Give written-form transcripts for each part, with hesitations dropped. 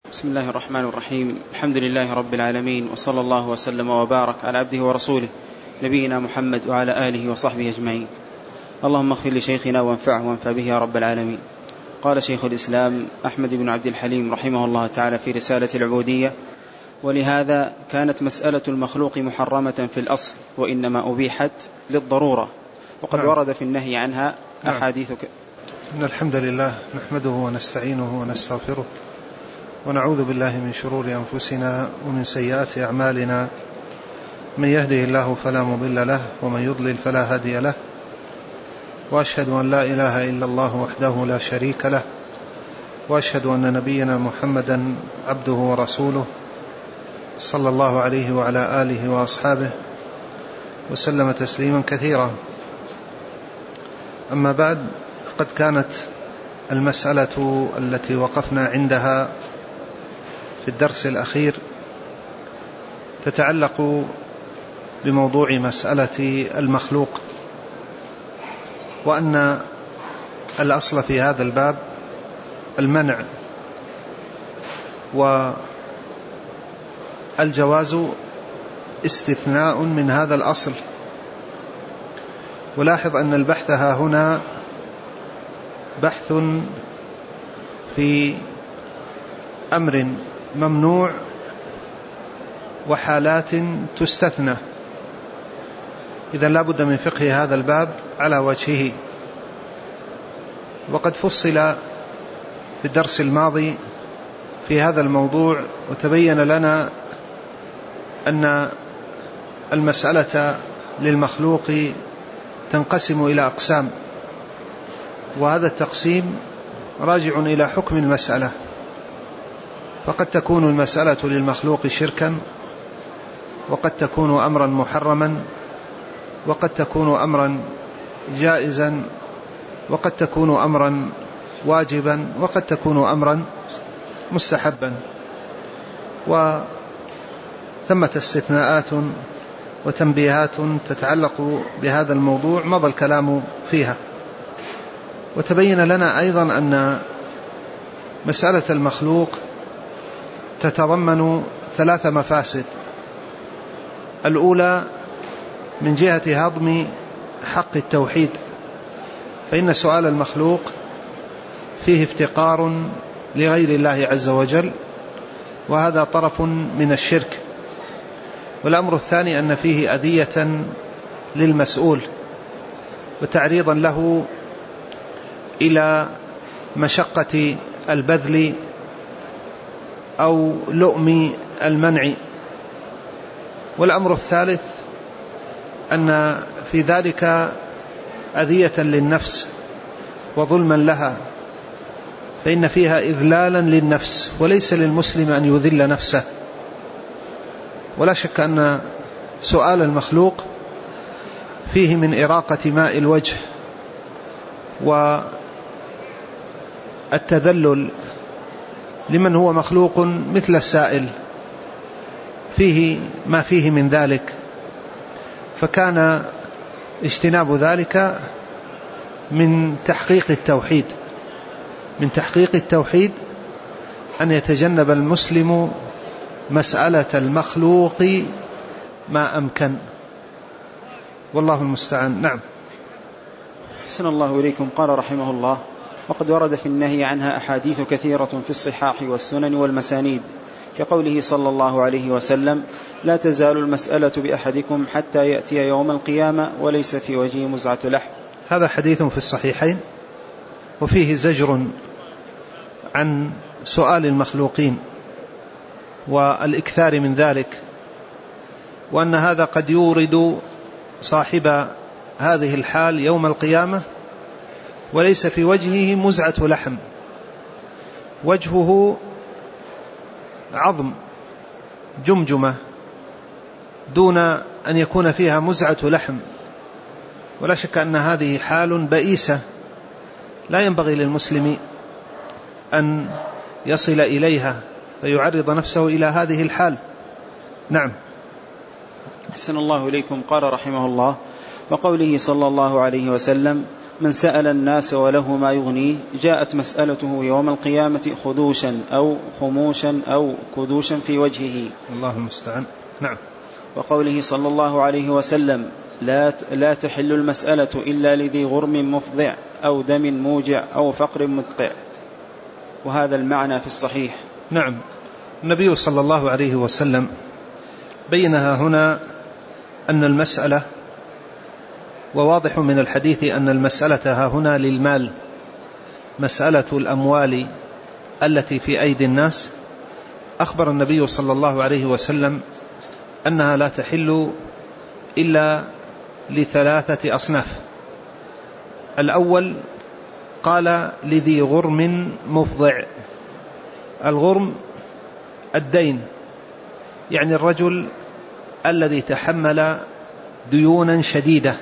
بسم الله الرحمن الرحيم. الحمد لله رب العالمين، وصلى الله وسلم وبارك على عبده ورسوله نبينا محمد وعلى آله وصحبه أجمعين. اللهم اغفر لشيخنا وانفعه وانفع به يا رب العالمين. قال شيخ الإسلام أحمد بن عبد الحليم رحمه الله تعالى في رسالة العبودية: ولهذا كانت مسألة المخلوق محرمة في الأصل، وإنما أبيحت للضرورة، وقد ورد في النهي عنها أحاديث. إن الحمد لله نحمده ونستعينه ونستغفره، ونعوذ بالله من شرور أنفسنا ومن سيئات أعمالنا. من يهده الله فلا مضل له، ومن يضلل فلا هادي له، وأشهد أن لا إله إلا الله وحده لا شريك له، وأشهد أن نبينا محمدا عبده ورسوله صلى الله عليه وعلى آله وأصحابه وسلم تسليما كثيرا. أما بعد، قد كانت المسألة التي وقفنا عندها في الدرس الأخير تتعلق بموضوع مسألة المخلوق، وأن الأصل في هذا الباب المنع، والجواز استثناء من هذا الأصل. ولاحظ أن البحث ها هنا بحث في أمر ممنوع وحالات تستثنى، إذا لا بد من فقه هذا الباب على وجهه. وقد فصل في الدرس الماضي في هذا الموضوع، وتبين لنا أن المسألة للمخلوق تنقسم إلى أقسام، وهذا التقسيم راجع إلى حكم المسألة. فقد تكون المسألة للمخلوق شركا، وقد تكون أمرا محرما، وقد تكون أمرا جائزا، وقد تكون أمرا واجبا، وقد تكون أمرا مستحبا، وثمة استثناءات وتنبيهات تتعلق بهذا الموضوع مضى الكلام فيها. وتبين لنا أيضا أن مسألة المخلوق تتضمن 3 مفاسد. الأولى من جهة هضم حق التوحيد، فإن سؤال المخلوق فيه افتقار لغير الله عز وجل، وهذا طرف من الشرك. والأمر الثاني أن فيه أذية للمسؤول، وتعريضا له إلى مشقة البذل أو لؤم المنع. والأمر الثالث أن في ذلك أذية للنفس وظلما لها، فإن فيها إذلالا للنفس، وليس للمسلم أن يذل نفسه. ولا شك أن سؤال المخلوق فيه من إراقة ماء الوجه والتذلل لمن هو مخلوق مثل السائل، فيه ما فيه من ذلك. فكان اجتناب ذلك من تحقيق التوحيد، من تحقيق التوحيد أن يتجنب المسلم مسألة المخلوق ما أمكن، والله المستعان. نعم. أحسن الله إليكم. قال رحمه الله: وقد ورد في النهي عنها أحاديث كثيرة في الصحاح والسنن والمسانيد، كقوله صلى الله عليه وسلم: لا تزال المسألة بأحدكم حتى يأتي يوم القيامة وليس في وجهه مزعة لحم. هذا حديث في الصحيحين، وفيه زجر عن سؤال المخلوقين والإكثار من ذلك، وأن هذا قد يورد صاحب هذه الحال يوم القيامة وليس في وجهه مزعة لحم، وجهه عظم جمجمة دون أن يكون فيها مزعة لحم. ولا شك أن هذه حال بئيسة لا ينبغي للمسلم أن يصل إليها فيعرض نفسه إلى هذه الحال. نعم. أحسن الله إليكم. قال رحمه الله: وقوله صلى الله عليه وسلم: من سأل الناس وله ما يغنيه جاءت مسألته يوم القيامة خدوشا أو خموشا أو كدوشا في وجهه. الله المستعان. نعم. وقوله صلى الله عليه وسلم لا تحل المسألة إلا لذي غرم مفضع أو دم موجع أو فقر مدقع، وهذا المعنى في الصحيح. نعم. النبي صلى الله عليه وسلم بينها هنا أن المسألة، وواضح من الحديث أن المسألة هنا للمال، مسألة الأموال التي في أيدي الناس. أخبر النبي صلى الله عليه وسلم أنها لا تحل إلا لثلاثة أصناف. الأول قال لذي غرم مفضع. الغرم الدين، يعني الرجل الذي تحمل ديونا شديدة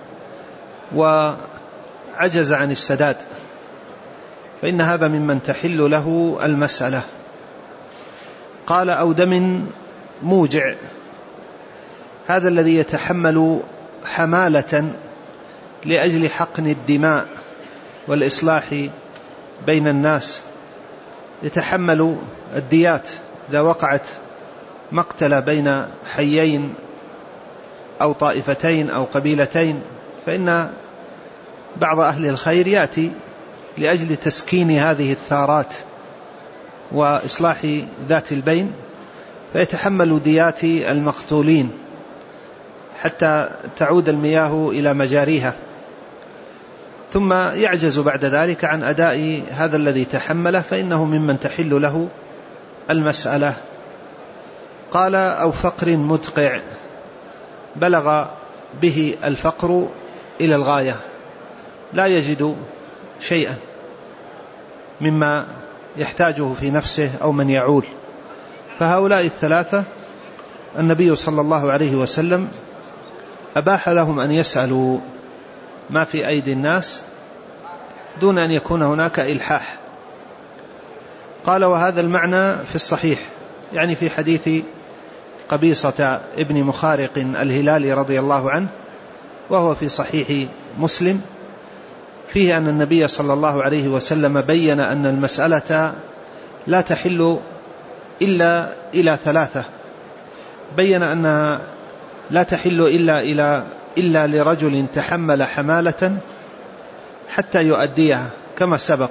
وعجز عن السداد، فإن هذا ممن تحل له المسألة. قال أو دم موجع، هذا الذي يتحمل حمالة لأجل حقن الدماء والإصلاح بين الناس، يتحمل الديات إذا وقعت مقتل بين حيين أو طائفتين أو قبيلتين، فإن بعض أهل الخير يأتي لأجل تسكين هذه الثارات وإصلاح ذات البين، فيتحمل ديات المقتولين حتى تعود المياه إلى مجاريها، ثم يعجز بعد ذلك عن أداء هذا الذي تحمله، فإنه ممن تحل له المسألة. قال أو فقر مدقع، بلغ به الفقر إلى الغاية، لا يجد شيئا مما يحتاجه في نفسه أو من يعول، فهؤلاء الثلاثة النبي صلى الله عليه وسلم أباح لهم أن يسألوا ما في أيدي الناس دون أن يكون هناك إلحاح. قال وهذا المعنى في الصحيح، يعني في حديث قبيصة ابن مخارق الهلالي رضي الله عنه، وهو في صحيح مسلم، فيه أن النبي صلى الله عليه وسلم بين أن المسألة لا تحل إلا إلى ثلاثة. بين أنها لا تحل إلا لرجل تحمل حمالة حتى يؤديها كما سبق،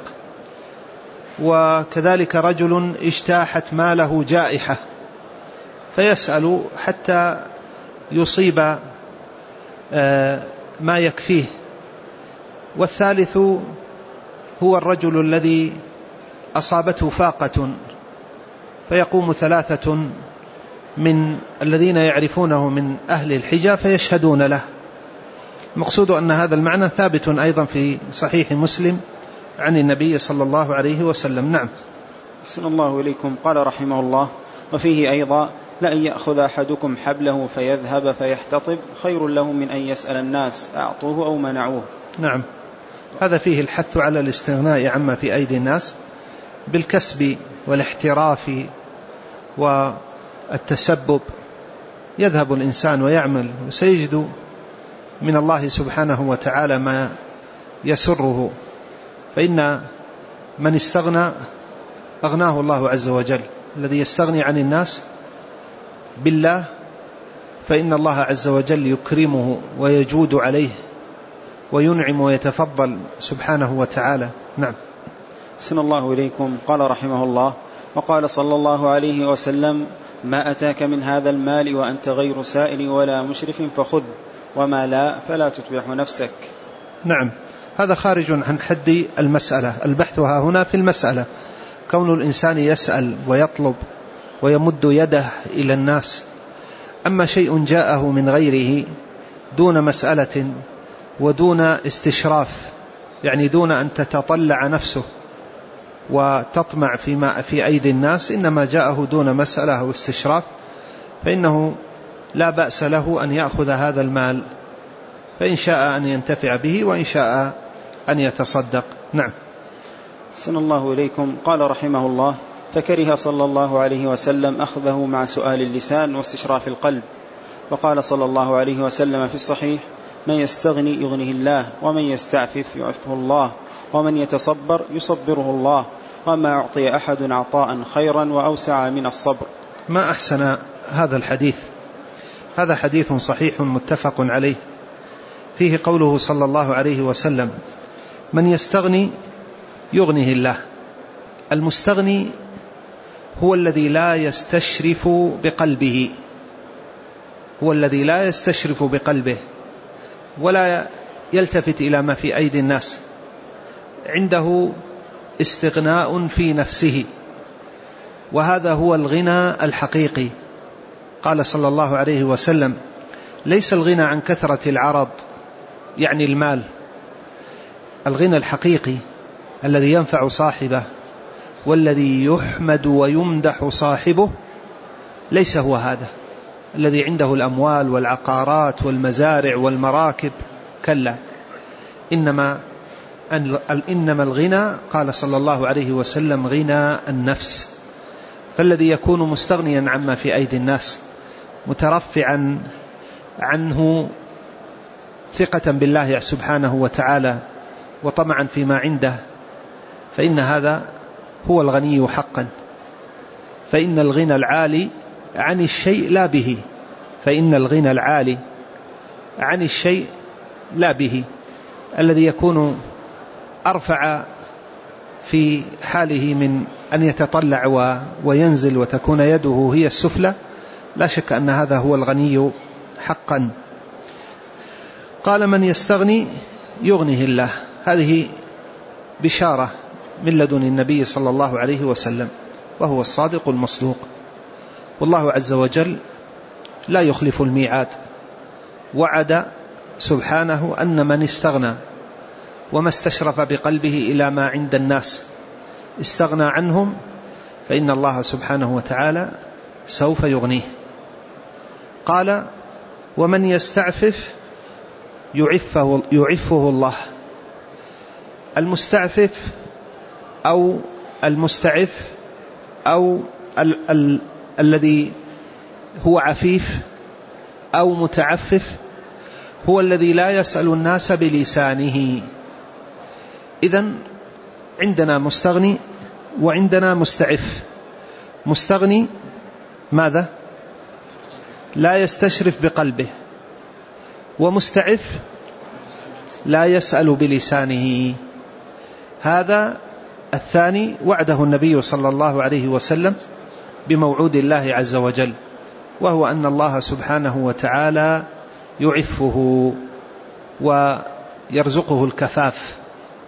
وكذلك رجل اجتاحت ماله جائحة فيسأل حتى يصيب ما يكفيه، والثالث هو الرجل الذي أصابته فاقة فيقوم ثلاثة من الذين يعرفونه من أهل الحجة فيشهدون له. المقصود أن هذا المعنى ثابت أيضا في صحيح مسلم عن النبي صلى الله عليه وسلم. نعم. أحسن الله إليكم. قال رحمه الله وفيه أيضا لأن يأخذ أحدكم حبله فيذهب فيحتطب خير له من أن يسأل الناس أعطوه أو منعوه. نعم. هذا فيه الحث على الاستغناء عما في أيدي الناس بالكسب والاحتراف والتسبب. يذهب الإنسان ويعمل وسيجد من الله سبحانه وتعالى ما يسره، فإن من استغنى أغناه الله عز وجل. الذي يستغني عن الناس بالله فإن الله عز وجل يكرمه ويجود عليه وينعم ويتفضل سبحانه وتعالى. نعم. أحسن الله إليكم. قال رحمه الله وقال صلى الله عليه وسلم ما أتاك من هذا المال وأنت غير سائل ولا مشرف فخذ، وما لا فلا تتبعه نفسك. نعم. هذا خارج عن حد المسألة. البحث ها هنا في المسألة، كون الإنسان يسأل ويطلب ويمد يده إلى الناس. أما شيء جاءه من غيره دون مسألة ودون استشراف، يعني دون أن تتطلع نفسه وتطمع فيما في أيدي الناس، إنما جاءه دون مسألة أو استشراف، فإنه لا بأس له أن يأخذ هذا المال، فإن شاء أن ينتفع به وإن شاء أن يتصدق. نعم. أحسن الله إليكم. قال رحمه الله فكره صلى الله عليه وسلم أخذه مع سؤال اللسان واستشراف القلب. وقال صلى الله عليه وسلم في الصحيح من يستغني يغنه الله، ومن يستعفف يعفه الله، ومن يتصبر يصبره الله، وما أعطي أحد عطاء خيرا وأوسع من الصبر. ما أحسن هذا الحديث. هذا حديث صحيح متفق عليه، فيه قوله صلى الله عليه وسلم: من يستغني يغنه الله. المستغني هو الذي لا يستشرف بقلبه، هو الذي لا يستشرف بقلبه ولا يلتفت إلى ما في أيدي الناس، عنده استغناء في نفسه، وهذا هو الغنى الحقيقي. قال صلى الله عليه وسلم: ليس الغنى عن كثرة العرض يعني المال، الغنى الحقيقي الذي ينفع صاحبه والذي يحمد ويمدح صاحبه ليس هو هذا الذي عنده الأموال والعقارات والمزارع والمراكب، كلا، إنما الغنى قال صلى الله عليه وسلم غنى النفس. فالذي يكون مستغنيا عما في أيدي الناس مترفعا عنه ثقة بالله سبحانه وتعالى وطمعا فيما عنده، فإن هذا هو الغني حقا. فإن الغنى العالي عن الشيء لا به، فإن الغنى العالي عن الشيء لا به، الذي يكون أرفع في حاله من أن يتطلع وينزل وتكون يده هي السفلى، لا شك أن هذا هو الغني حقا. قال: من يستغني يغنه الله. هذه بشارة من لدن النبي صلى الله عليه وسلم، وهو الصادق المصدوق. والله عز وجل لا يخلف الميعاد، وعد سبحانه أن من استغنى وما استشرف بقلبه إلى ما عند الناس استغنى عنهم، فإن الله سبحانه وتعالى سوف يغنيه. قال: ومن يستعفف يعفه الله. المستعفف أو المستعف أو الذي هو عفيف أو متعفف هو الذي لا يسأل الناس بلسانه. إذن عندنا مستغني وعندنا مستعف. مستغني ماذا؟ لا يستشرف بقلبه، ومستعف لا يسأل بلسانه. هذا الثاني وعده النبي صلى الله عليه وسلم بموعود الله عز وجل، وهو أن الله سبحانه وتعالى يعفه ويرزقه الكفاف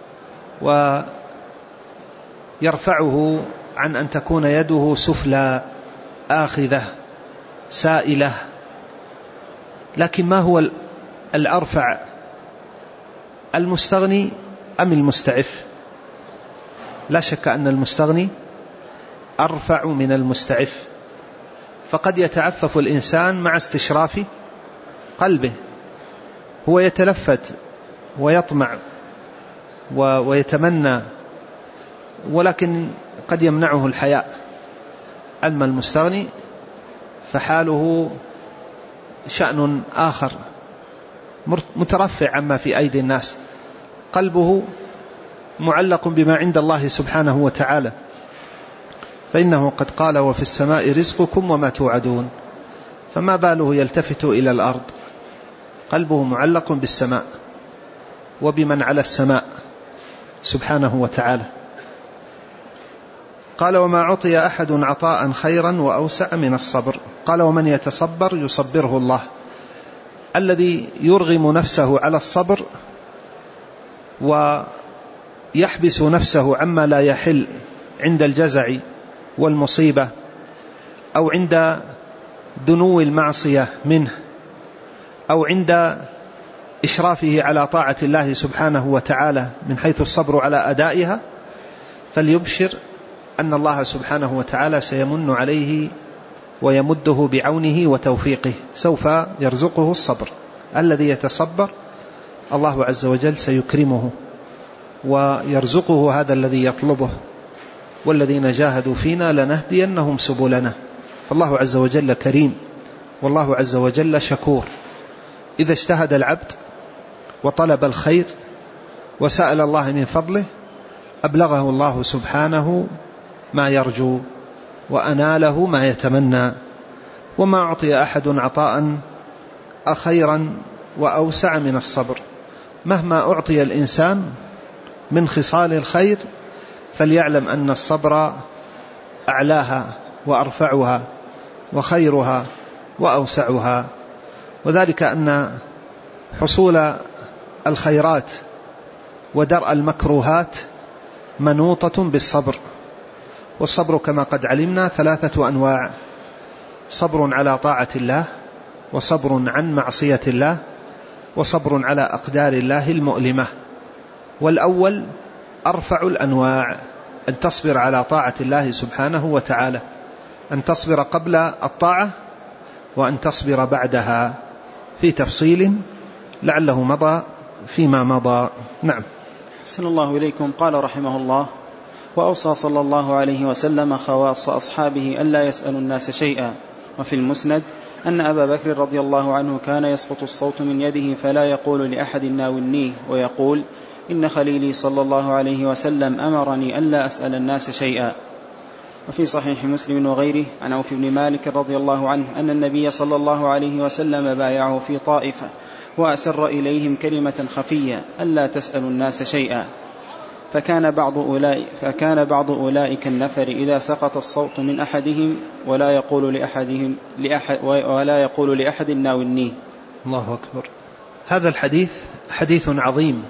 ويرفعه عن أن تكون يده سفلى آخذة سائلة. لكن ما هو الأرفع، المستغني أم المستعف؟ لا شك أن المستغني أرفع من المستعف. فقد يتعفف الإنسان مع استشراف قلبه، هو يتلفت ويطمع ويتمنى، ولكن قد يمنعه الحياء. أما المستغني فحاله شأن آخر، مترفع عما في أيدي الناس، قلبه معلق بما عند الله سبحانه وتعالى، فإنه قد قال: وفي السماء رزقكم وما توعدون. فما باله يلتفت إلى الأرض؟ قلبه معلق بالسماء وبمن على السماء سبحانه وتعالى. قال: وما عطي أحد عطاء خيرا وأوسع من الصبر. قال: ومن يتصبر يصبره الله. الذي يرغم نفسه على الصبر ويحبس نفسه عما لا يحل عند الجزع والمصيبة أو عند دنو المعصية منه أو عند إشرافه على طاعة الله سبحانه وتعالى من حيث الصبر على أدائها، فليبشر أن الله سبحانه وتعالى سيمن عليه ويمده بعونه وتوفيقه، سوف يرزقه الصبر. الذي يتصبر الله عز وجل سيكرمه ويرزقه هذا الذي يطلبه. والذين جاهدوا فينا لنهدينهم سبلنا. فالله عز وجل كريم، والله عز وجل شكور. إذا اجتهد العبد وطلب الخير وسأل الله من فضله أبلغه الله سبحانه ما يرجو وأناله ما يتمنى. وما أعطي أحد عطاء أخيرا وأوسع من الصبر. مهما أعطي الإنسان من خصال الخير فليعلم أن الصبر أعلاها وأرفعها وخيرها وأوسعها. وذلك أن حصول الخيرات ودرء المكروهات منوطة بالصبر. والصبر كما قد علمنا 3 أنواع: صبر على طاعة الله، وصبر عن معصية الله، وصبر على أقدار الله المؤلمة. والأول أرفع الأنواع، أن تصبر على طاعة الله سبحانه وتعالى، أن تصبر قبل الطاعة وأن تصبر بعدها، في تفصيل لعله مضى فيما مضى. نعم. أحسن الله إليكم. قال رحمه الله: وأوصى صلى الله عليه وسلم خواص أصحابه ألا يسألوا الناس شيئا. وفي المسند أن أبا بكر رضي الله عنه كان يسقط الصوت من يده فلا يقول لأحد ناولنيه، ويقول: إن خليلي صلى الله عليه وسلم أمرني ألا أسأل الناس شيئا. وفي صحيح مسلم وغيره عن عوف بن مالك رضي الله عنه أن النبي صلى الله عليه وسلم بايعه في طائفة وأسر إليهم كلمة خفية: ألا تسألوا الناس شيئا. فكان بعض أولئك النفر إذا سقط الصوت من أحدهم ولا يقول لأحد ناولنيه. الله أكبر. هذا الحديث حديث عظيم،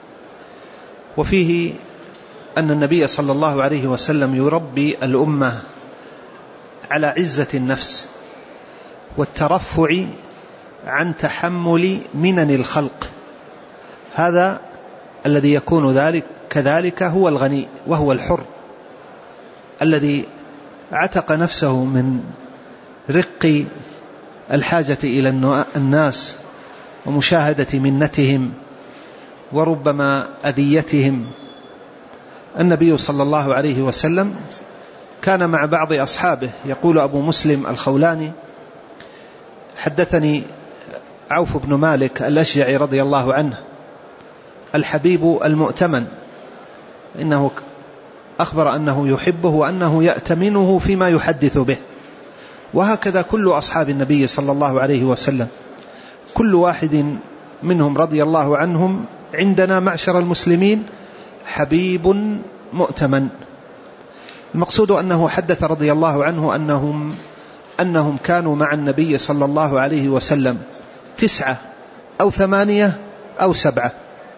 وفيه أن النبي صلى الله عليه وسلم يربي الأمة على عزة النفس والترفع عن تحمل منن الخلق. هذا الذي يكون كذلك هو الغني وهو الحر الذي عتق نفسه من رق الحاجة إلى الناس ومشاهدة منتهم وربما أذيتهم. النبي صلى الله عليه وسلم كان مع بعض أصحابه. يقول أبو مسلم الخولاني: حدثني عوف بن مالك الأشجعي رضي الله عنه الحبيب المؤتمن، إنه أخبر أنه يحبه وأنه يأتمنه فيما يحدث به. وهكذا كل أصحاب النبي صلى الله عليه وسلم، كل واحد منهم رضي الله عنهم عندنا معشر المسلمين حبيب مؤتمن. المقصود أنه حدث رضي الله عنه أنهم كانوا مع النبي صلى الله عليه وسلم 9 أو 8 أو 7.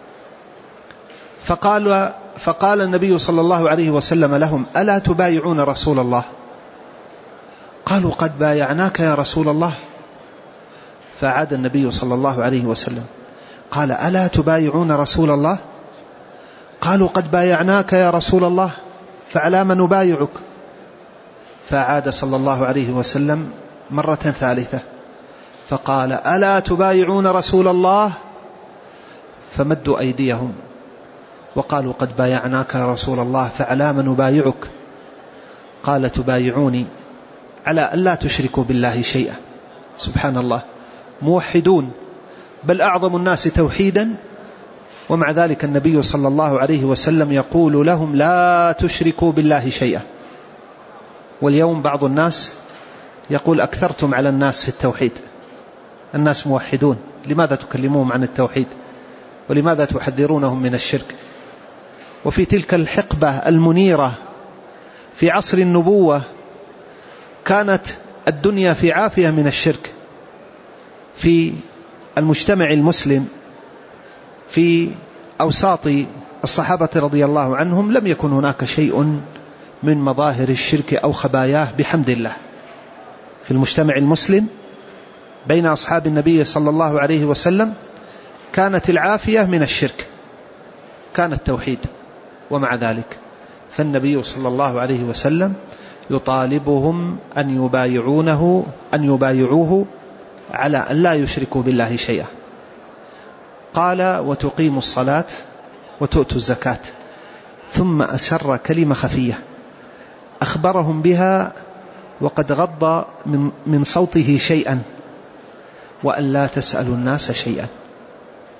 فقال النبي صلى الله عليه وسلم لهم: ألا تبايعون رسول الله؟ قالوا: قد بايعناك يا رسول الله. فعاد النبي صلى الله عليه وسلم قال: ألا تبايعون رسول الله؟ قالوا: قد بايعناك يا رسول الله، فعلى ما نبايعك؟ فعاد صلى الله عليه وسلم مرة ثالثة فقال: ألا تبايعون رسول الله؟ فمدوا أيديهم وقالوا: قد بايعناك يا رسول الله، فعلى ما نبايعك؟ قال: تبايعوني على ألا تشركوا بالله شيئا. سبحان الله، موحدون، بل أعظم الناس توحيدا، ومع ذلك النبي صلى الله عليه وسلم يقول لهم: لا تشركوا بالله شيئا. واليوم بعض الناس يقول: أكثرتم على الناس في التوحيد، الناس موحدون، لماذا تكلموهم عن التوحيد؟ ولماذا تحذرونهم من الشرك؟ وفي تلك الحقبة المنيرة في عصر النبوة كانت الدنيا في عافية من الشرك. في المجتمع المسلم في أوساط الصحابة رضي الله عنهم لم يكن هناك شيء من مظاهر الشرك أو خباياه بحمد الله. في المجتمع المسلم بين أصحاب النبي صلى الله عليه وسلم كانت العافية من الشرك، كان التوحيد. ومع ذلك فالنبي صلى الله عليه وسلم يطالبهم أن يبايعوه على أن لا يشركوا بالله شيئا. قال: وتقيموا الصلاة وتؤتوا الزكاة. ثم أسر كلمة خفية أخبرهم بها وقد غض من صوته شيئا: وأن لا تسألوا الناس شيئا.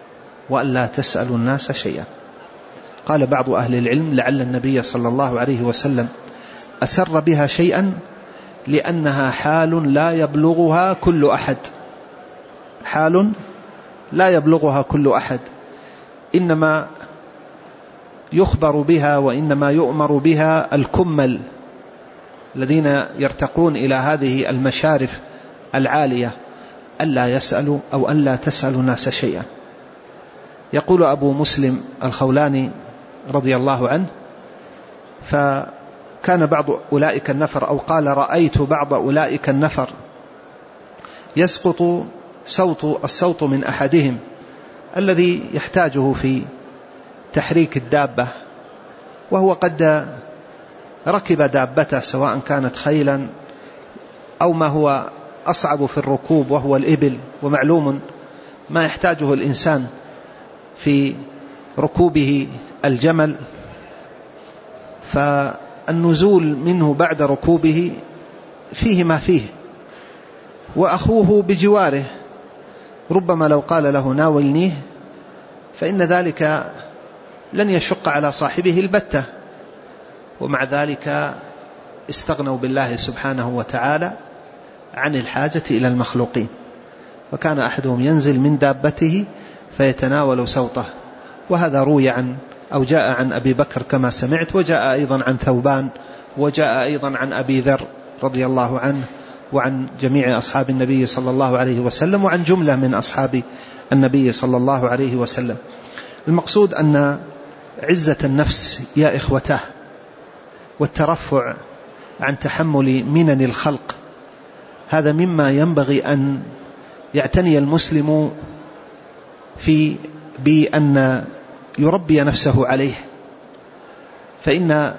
وألا تسألوا الناس شيئا. قال بعض أهل العلم لعل النبي صلى الله عليه وسلم أسر بها شيئا لأنها حال لا يبلغها كل أحد، حال لا يبلغها كل أحد، إنما يخبر بها وإنما يؤمر بها الكمل الذين يرتقون إلى هذه المشارف العالية، ألا يسألوا أو ألا تسألوا الناس شيئا. يقول أبو مسلم الخولاني رضي الله عنه: فكان بعض أولئك النفر، أو قال: رأيت بعض أولئك النفر يسقط الصوت من أحدهم الذي يحتاجه في تحريك الدابة، وهو قد ركب دابته سواء كانت خيلا أو ما هو أصعب في الركوب وهو الإبل، ومعلوم ما يحتاجه الإنسان في ركوبه الجمل، فالنزول منه بعد ركوبه فيه ما فيه، وأخوه بجواره ربما لو قال له ناولنيه فإن ذلك لن يشق على صاحبه البتة، ومع ذلك استغنوا بالله سبحانه وتعالى عن الحاجة إلى المخلوقين، وكان أحدهم ينزل من دابته فيتناول صوته. وهذا روي أو جاء عن أبي بكر كما سمعت، وجاء أيضا عن ثوبان، وجاء أيضا عن أبي ذر رضي الله عنه، وعن جميع أصحاب النبي صلى الله عليه وسلم، وعن جملة من أصحاب النبي صلى الله عليه وسلم. المقصود أن عزة النفس يا إخوته والترفع عن تحمل منن الخلق هذا مما ينبغي أن يعتني المسلم بأن يربي نفسه عليه، فإن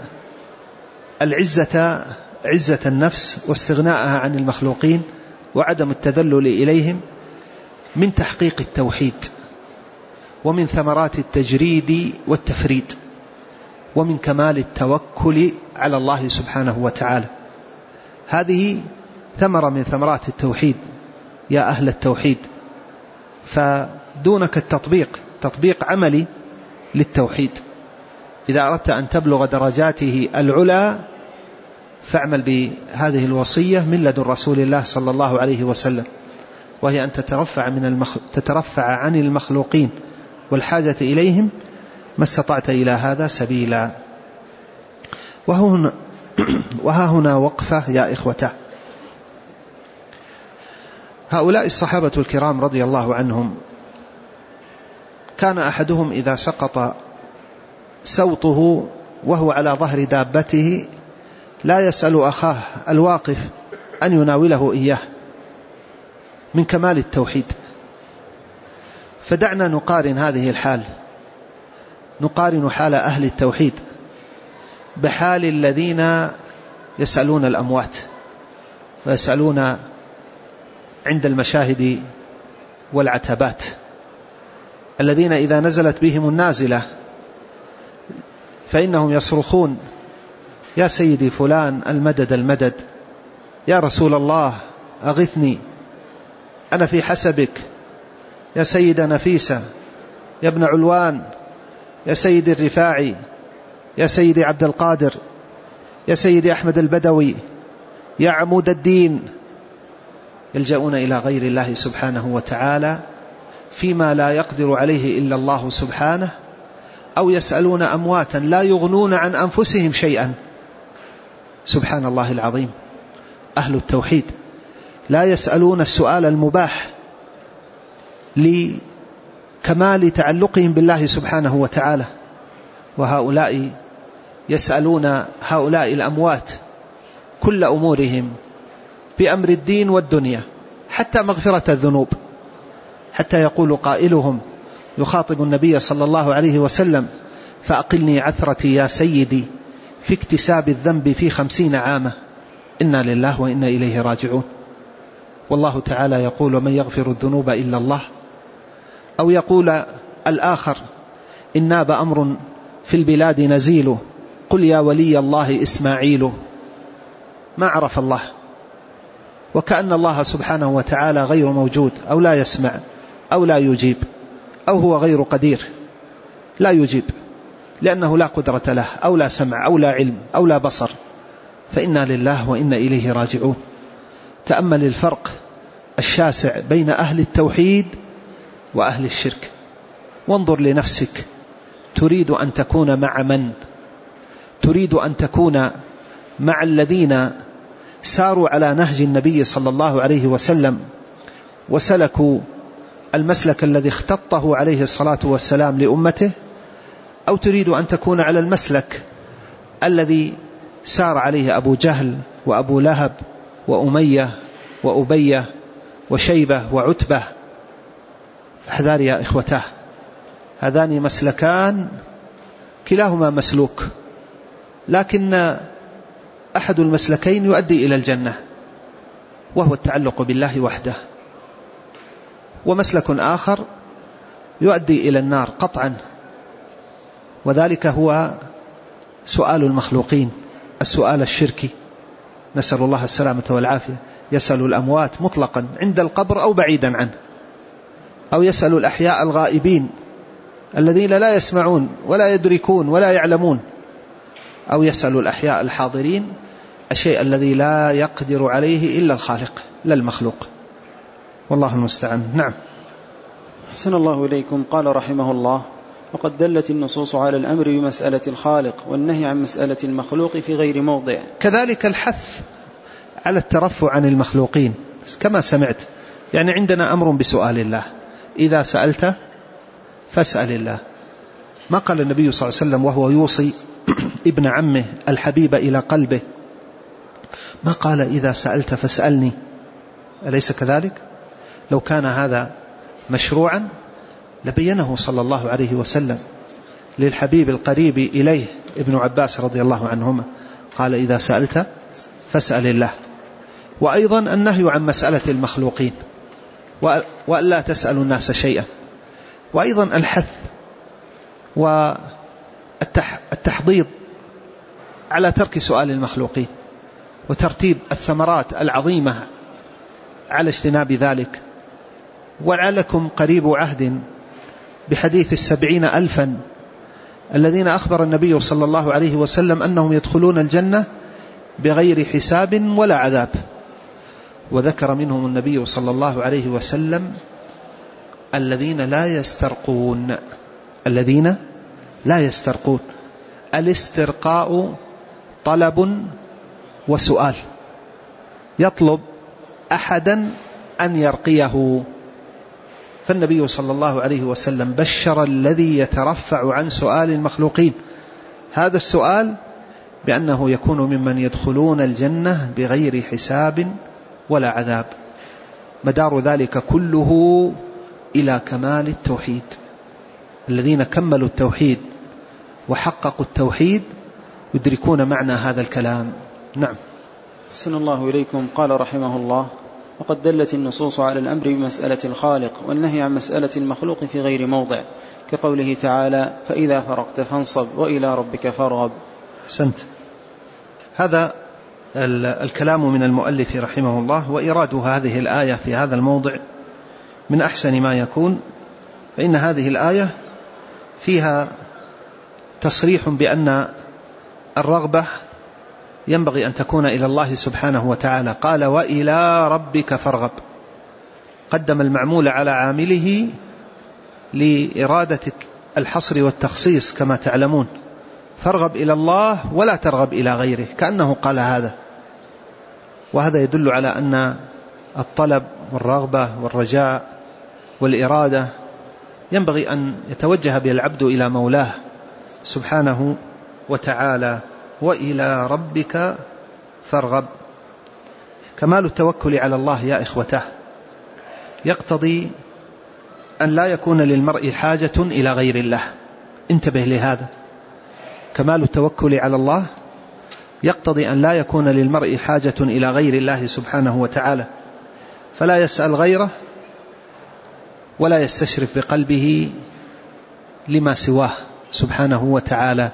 العزة عزة النفس واستغناءها عن المخلوقين وعدم التذلل إليهم من تحقيق التوحيد، ومن ثمرات التجريد والتفريد، ومن كمال التوكل على الله سبحانه وتعالى. هذه ثمرة من ثمرات التوحيد يا أهل التوحيد. فدونك تطبيق عملي للتوحيد. إذا أردت أن تبلغ درجاته العلى فاعمل بهذه الوصية من لدن رسول الله صلى الله عليه وسلم، وهي أن تترفع عن المخلوقين والحاجة إليهم ما استطعت إلى هذا سبيلا. وها هنا وقفة يا إخوته. هؤلاء الصحابة الكرام رضي الله عنهم كان أحدهم إذا سقط صوته وهو على ظهر دابته لا يسأل أخاه الواقف أن يناوله إياه من كمال التوحيد. فدعنا نقارن هذه الحال، نقارن حال أهل التوحيد بحال الذين يسألون الأموات ويسألون عند المشاهد والعتبات، الذين إذا نزلت بهم النازلة فإنهم يصرخون: يا سيدي فلان المدد المدد، يا رسول الله أغثني، أنا في حسبك، يا سيد نفيسة، يا ابن علوان، يا سيدي الرفاعي، يا سيدي عبد القادر، يا سيدي أحمد البدوي، يا عمود الدين. يلجؤون إلى غير الله سبحانه وتعالى فيما لا يقدر عليه إلا الله سبحانه، أو يسألون أمواتا لا يغنون عن أنفسهم شيئا. سبحان الله العظيم. أهل التوحيد لا يسألون السؤال المباح لكمال تعلقهم بالله سبحانه وتعالى، وهؤلاء يسألون هؤلاء الأموات كل أمورهم بأمر الدين والدنيا، حتى مغفرة الذنوب، حتى يقول قائلهم يخاطب النبي صلى الله عليه وسلم: فأقلني عثرتي يا سيدي في اكتساب الذنب في 50 عاما، إنا لله وإنا إليه راجعون. والله تعالى يقول: ومن يغفر الذنوب إلا الله. أو يقول الآخر: إن ناب أمر في البلاد نزيل، قل يا ولي الله إسماعيل. ما عرف الله، وكأن الله سبحانه وتعالى غير موجود، أو لا يسمع، أو لا يجيب، أو هو غير قدير لا يجيب، لأنه لا قدرة له أو لا سمع أو لا علم أو لا بصر، فإنا لله وإنا إليه راجعون. تأمل الفرق الشاسع بين أهل التوحيد وأهل الشرك، وانظر لنفسك، تريد أن تكون مع من؟ تريد أن تكون مع الذين ساروا على نهج النبي صلى الله عليه وسلم وسلكوا المسلك الذي اختطه عليه الصلاة والسلام لأمته، أو تريد أن تكون على المسلك الذي سار عليه أبو جهل وأبو لهب وأمية وأبية وشيبة وعتبة؟ فاحذر يا إخوتاه، هذان مسلكان كلاهما مسلوك، لكن أحد المسلكين يؤدي إلى الجنة وهو التعلق بالله وحده، ومسلك آخر يؤدي إلى النار قطعا، وذلك هو سؤال المخلوقين، السؤال الشركي، نسأل الله السلامة والعافية. يسأل الأموات مطلقا عند القبر أو بعيدا عنه، أو يسأل الأحياء الغائبين الذين لا يسمعون ولا يدركون ولا يعلمون، أو يسأل الأحياء الحاضرين الشيء الذي لا يقدر عليه إلا الخالق لا المخلوق، والله المستعان. نعم. أحسن الله إليكم. قال رحمه الله: وقد دلت النصوص على الأمر بمسألة الخالق والنهي عن مسألة المخلوق في غير موضع. كذلك الحث على الترفع عن المخلوقين كما سمعت، يعني عندنا أمر بسؤال الله، إذا سألت فاسأل الله. ما قال النبي صلى الله عليه وسلم وهو يوصي ابن عمه الحبيب إلى قلبه، ما قال إذا سألت فاسألني؟ أليس كذلك؟ لو كان هذا مشروعا لبينه صلى الله عليه وسلم للحبيب القريب إليه ابن عباس رضي الله عنهما، قال إذا سألت فاسأل الله. وأيضا النهي عن مسألة المخلوقين وألا تسألوا الناس شيئا، وأيضا الحث والتحضيض على ترك سؤال المخلوقين، وترتيب الثمرات العظيمة على اجتناب ذلك. ولعلكم قريب عهد بحديث 70,000 الذين أخبر النبي صلى الله عليه وسلم أنهم يدخلون الجنة بغير حساب ولا عذاب، وذكر منهم النبي صلى الله عليه وسلم الذين لا يسترقون. الذين لا يسترقون، الاسترقاء طلب وسؤال، يطلب أحدا أن يرقيه، فالنبي صلى الله عليه وسلم بشر الذي يترفع عن سؤال المخلوقين هذا السؤال بأنه يكون ممن يدخلون الجنة بغير حساب ولا عذاب. مدار ذلك كله إلى كمال التوحيد. الذين كملوا التوحيد وحققوا التوحيد يدركون معنى هذا الكلام. نعم. أحسن الله إليكم. قال رحمه الله: وقد دلت النصوص على الأمر بمسألة الخالق والنهي عن مسألة المخلوق في غير موضع، كقوله تعالى: فإذا فرغت فانصب وإلى ربك فارغب. أحسنت. هذا الكلام من المؤلف رحمه الله، وإراد هذه الآية في هذا الموضع من أحسن ما يكون، فإن هذه الآية فيها تصريح بأن الرغبة ينبغي أن تكون إلى الله سبحانه وتعالى. قال: وإلى ربك فارغب، قدم المعمول على عامله لإرادة الحصر والتخصيص كما تعلمون، فارغب إلى الله ولا ترغب إلى غيره، كأنه قال هذا. وهذا يدل على أن الطلب والرغبة والرجاء والإرادة ينبغي أن يتوجه بها العبد إلى مولاه سبحانه وتعالى. وإلى ربك فارغب. كمال التوكل على الله يا إخوته يقتضي أن لا يكون للمرء حاجة إلى غير الله. انتبه لهذا، كمال التوكل على الله يقتضي أن لا يكون للمرء حاجة إلى غير الله سبحانه وتعالى، فلا يسأل غيره ولا يستشرف بقلبه لما سواه سبحانه وتعالى.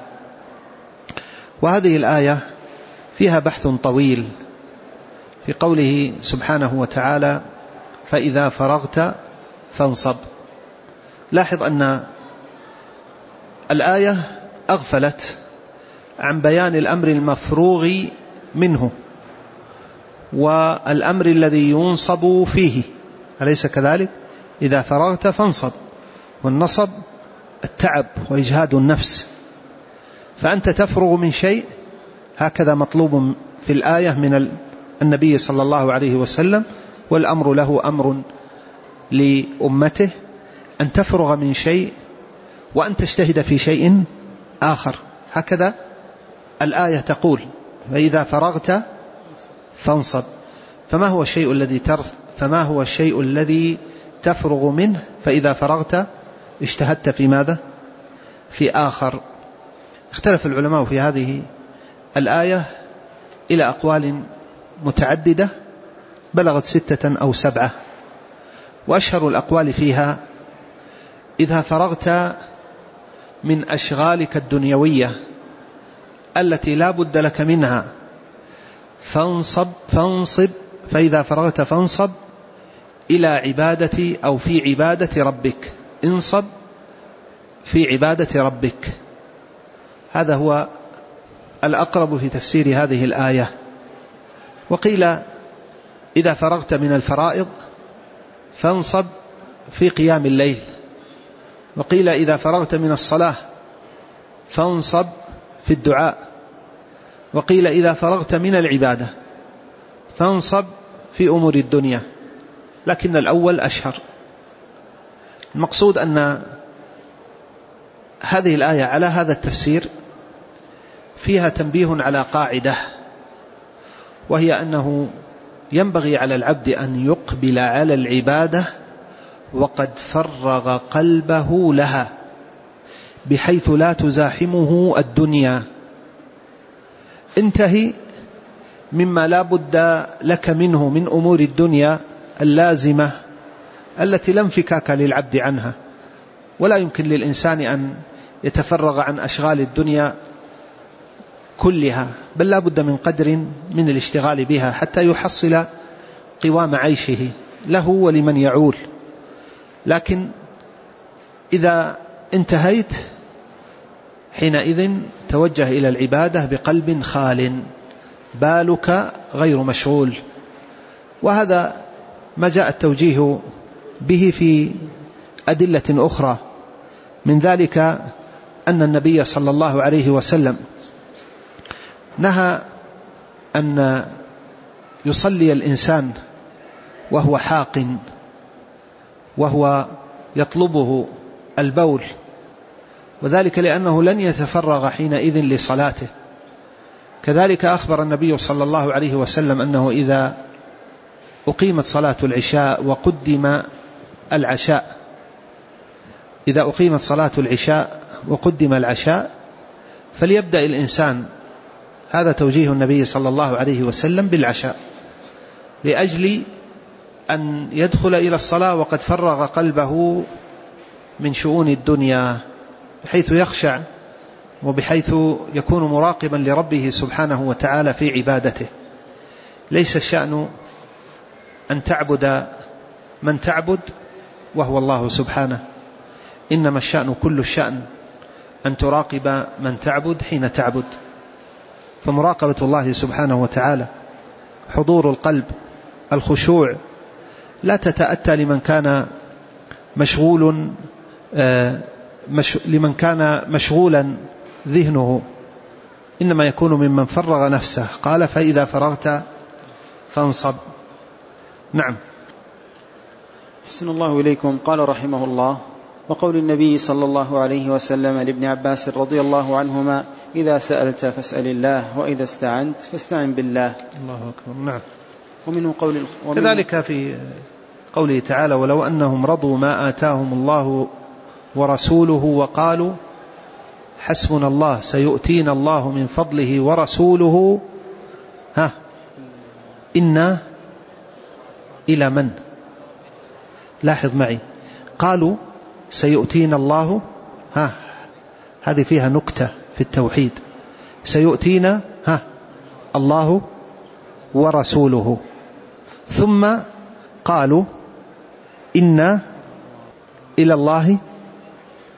وهذه الآية فيها بحث طويل في قوله سبحانه وتعالى: فإذا فرغت فانصب. لاحظ أن الآية أغفلت عن بيان الأمر المفروغ منه والأمر الذي ينصب فيه، أليس كذلك؟ إذا فرغت فانصب، والنصب التعب وإجهاد النفس، فأنت تفرغ من شيء، هكذا مطلوب في الآية من النبي صلى الله عليه وسلم، والأمر له أمر لأمته، أن تفرغ من شيء وأن تجتهد في شيء آخر، هكذا الآية تقول: فإذا فرغت فانصب. فما هو الشيء الذي تفرغ منه فإذا فرغت اجتهدت في ماذا؟ في آخر. اختلف العلماء في هذه الآية إلى أقوال متعددة بلغت 6 أو 7، وأشهر الأقوال فيها: إذا فرغت من أشغالك الدنيوية التي لا بد لك منها فانصب، فإذا فرغت فانصب إلى عبادة أو في عبادة ربك، انصب في عبادة ربك. هذا هو الأقرب في تفسير هذه الآية. وقيل إذا فرغت من الفرائض فانصب في قيام الليل، وقيل إذا فرغت من الصلاة فانصب في الدعاء، وقيل إذا فرغت من العبادة فانصب في أمور الدنيا، لكن الأول أشهر. المقصود أن هذه الآية على هذا التفسير فيها تنبيه على قاعدة، وهي أنه ينبغي على العبد أن يقبل على العبادة وقد فرغ قلبه لها، بحيث لا تزاحمه الدنيا. انتهي مما لا بد لك منه من أمور الدنيا اللازمة التي لا انفكاك للعبد عنها، ولا يمكن للإنسان أن يتفرغ عن أشغال الدنيا كلها، بل لا بد من قدر من الاشتغال بها حتى يحصل قوام عيشه له ولمن يعول. لكن إذا انتهيت حينئذ توجه إلى العبادة بقلب خال، بالك غير مشغول. وهذا ما جاء التوجيه به في أدلة أخرى، من ذلك أن النبي صلى الله عليه وسلم نهى أن يصلي الإنسان وهو حاق وهو يطلبه البول، وذلك لأنه لن يتفرغ حينئذ لصلاته. كذلك أخبر النبي صلى الله عليه وسلم أنه إذا أقيمت صلاة العشاء وقدم العشاء، إذا أقيمت صلاة العشاء وقدم العشاء فليبدأ الإنسان، هذا توجيه النبي صلى الله عليه وسلم، بالعشاء، لأجل أن يدخل إلى الصلاة وقد فرغ قلبه من شؤون الدنيا، بحيث يخشع وبحيث يكون مراقبا لربه سبحانه وتعالى في عبادته. ليس الشأن أن تعبد من تعبد وهو الله سبحانه، إنما الشأن كل الشأن أن تراقب من تعبد حين تعبد. فمراقبة الله سبحانه وتعالى، حضور القلب، الخشوع، لا تتأتى لمن كان مشغولا ذهنه، إنما يكون ممن فرغ نفسه. قال: فإذا فرغت فانصب. نعم. أحسن الله إليكم. قال رحمه الله: وقول النبي صلى الله عليه وسلم لابن عباس رضي الله عنهما: إذا سألت فاسأل الله، وإذا استعنت فاستعن بالله. الله أكبر. نعم. ومنه كذلك في قوله تعالى: ولو أنهم رضوا ما آتاهم الله ورسوله وقالوا حسبنا الله سيؤتينا الله من فضله ورسوله إنا إلى من؟ لاحظ معي، قالوا سيؤتينا الله، هذه فيها نكتة في التوحيد، سيؤتينا الله ورسوله، ثم قالوا إنا إلى الله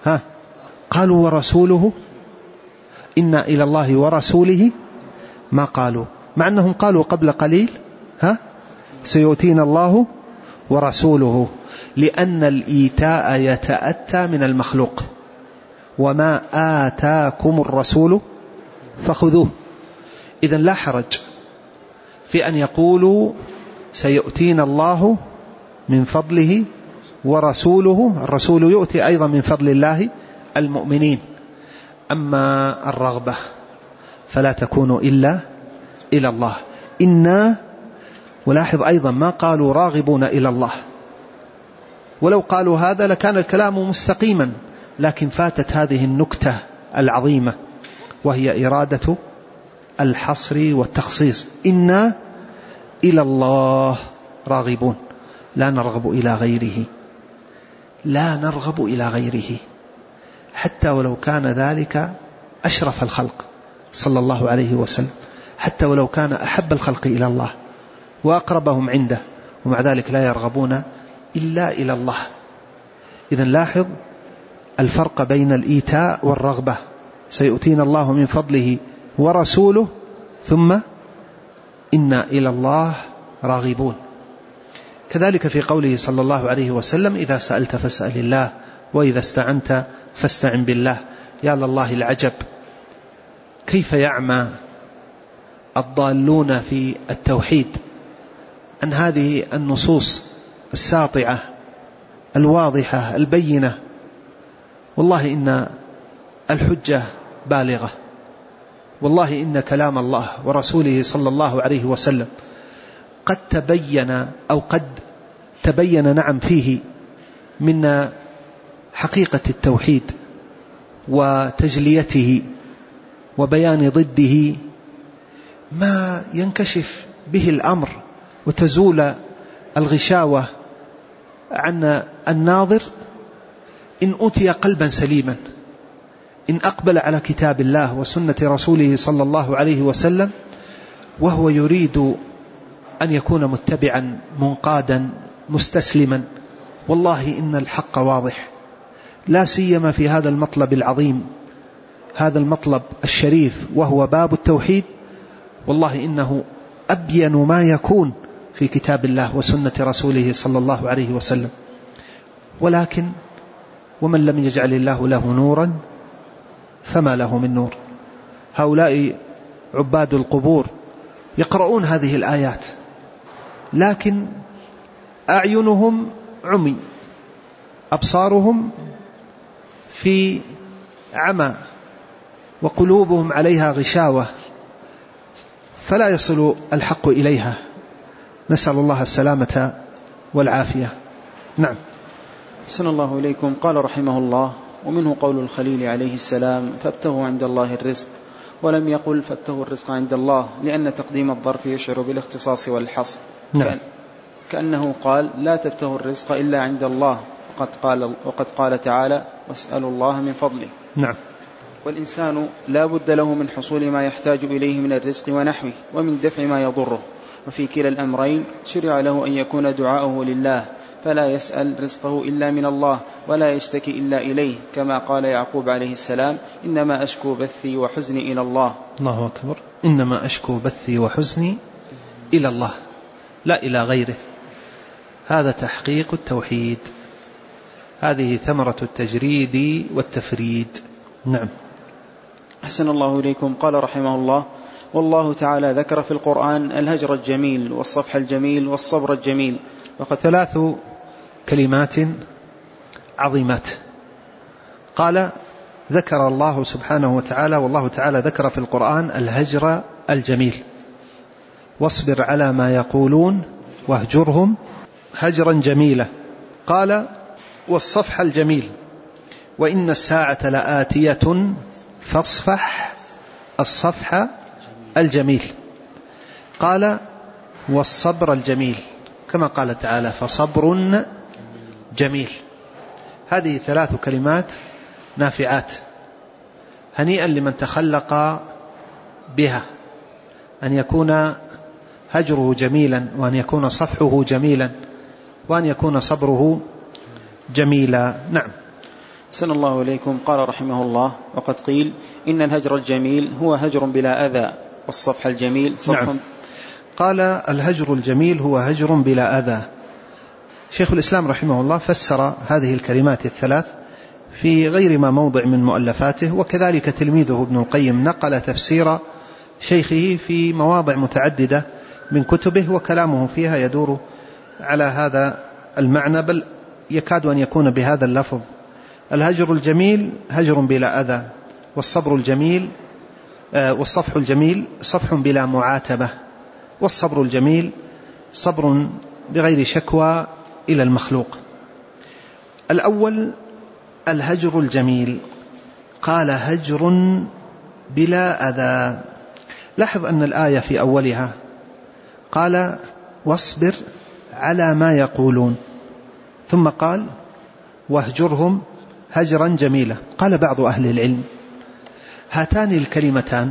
قالوا ورسوله، إنا إلى الله ورسوله ما قالوا، مع أنهم قالوا قبل قليل سيؤتينا الله ورسوله، لأن الإيتاء يتأتى من المخلوق، وما آتاكم الرسول فخذوه. إذن لا حرج في أن يقولوا سيؤتينا الله من فضله ورسوله، الرسول يؤتي أيضا من فضل الله المؤمنين. أما الرغبة فلا تكون إلا إلى الله. إنا، ولاحظ أيضا ما قالوا راغبون إلى الله، ولو قالوا هذا لكان الكلام مستقيما، لكن فاتت هذه النكتة العظيمة وهي إرادة الحصر والتخصيص. إنا إلى الله راغبون، لا نرغب إلى غيره، لا نرغب إلى غيره، حتى ولو كان ذلك أشرف الخلق صلى الله عليه وسلم، حتى ولو كان أحب الخلق إلى الله وأقربهم عنده، ومع ذلك لا يرغبون إلا إلى الله. إذن لاحظ الفرق بين الإيتاء والرغبة، سيؤتينا الله من فضله ورسوله، ثم إنا إلى الله راغبون. كذلك في قوله صلى الله عليه وسلم إذا سألت فاسأل الله، وإذا استعنت فاستعن بالله. يا لله العجب، كيف يعمى الضالون في التوحيد عن هذه النصوص الساطعة الواضحة البينة. والله إن الحجة بالغة، والله إن كلام الله ورسوله صلى الله عليه وسلم قد تبين، أو قد تبين نعم فيه من حقيقة التوحيد وتجليته وبيان ضده ما ينكشف به الأمر وتزول الغشاوة عن الناظر إن أوتي قلبا سليما، إن أقبل على كتاب الله وسنة رسوله صلى الله عليه وسلم وهو يريد أن يكون متبعا منقادا مستسلما. والله إن الحق واضح، لا سيما في هذا المطلب العظيم، هذا المطلب الشريف وهو باب التوحيد. والله إنه أبين ما يكون في كتاب الله وسنة رسوله صلى الله عليه وسلم. ولكن ومن لم يجعل الله له نورا فما له من نور. هؤلاء عباد القبور يقرؤون هذه الآيات، لكن أعينهم عمي، أبصارهم في عمى، وقلوبهم عليها غشاوة، فلا يصل الحق إليها. نسأل الله السلامة والعافية. نعم. أحسن الله إليكم. قال رحمه الله: ومنه قول الخليل عليه السلام: فابتغوا عند الله الرزق، ولم يقل فابتغوا الرزق عند الله، لأن تقديم الظرف يشعر بالاختصاص والحصر. نعم. كأنه قال: لا تبتغوا الرزق إلا عند الله، وقد قال تعالى: واسألوا الله من فضله. نعم. والإنسان لا بد له من حصول ما يحتاج إليه من الرزق ونحوه، ومن دفع ما يضره، وفي كلا الأمرين شرع له أن يكون دعاؤه لله، فلا يسأل رزقه إلا من الله، ولا يشتكي إلا إليه، كما قال يعقوب عليه السلام: إنما أشكو بثي وحزني إلى الله. الله أكبر. إنما أشكو بثي وحزني إلى الله، لا إلى غيره. هذا تحقيق التوحيد، هذه ثمرة التجريد والتفريد. نعم. أحسن الله إليكم. قال رحمه الله: والله تعالى ذكر في القرآن الهجر الجميل والصفح الجميل والصبر الجميل. وقد 3 كلمات عظيمات. قال: ذكر الله سبحانه وتعالى، والله تعالى ذكر في القرآن الهجر الجميل، واصبر على ما يقولون واهجرهم هجرا جميلا. قال: والصفح الجميل، وإن الساعة لآتية فاصفح الصفح الجميل. قال: والصبر الجميل، كما قال تعالى: فصبر جميل. هذه 3 كلمات نافعات، هنيئا لمن تخلق بها، أن يكون هجره جميلا، وأن يكون صفحه جميلا، وأن يكون صبره جميلا. نعم. أحسن الله إليكم. قال رحمه الله: وقد قيل إن الهجر الجميل هو هجر بلا أذى، والصفح الجميل صفح. نعم. قال: الهجر الجميل هو هجر بلا أذى. شيخ الإسلام رحمه الله فسر هذه الكلمات الثلاث في غير ما موضع من مؤلفاته، وكذلك تلميذه ابن القيم نقل تفسير شيخه في مواضع متعددة من كتبه، وكلامه فيها يدور على هذا المعنى، بل يكاد أن يكون بهذا اللفظ: الهجر الجميل هجر بلا أذى، والصبر الجميل والصفح الجميل صفح بلا معاتبة، والصبر الجميل صبر بغير شكوى إلى المخلوق. الأول الهجر الجميل، قال: هجر بلا أذى. لاحظ أن الآية في أولها قال: واصبر على ما يقولون، ثم قال: واهجرهم هجرا جميلا. قال بعض أهل العلم: هاتان الكلمتان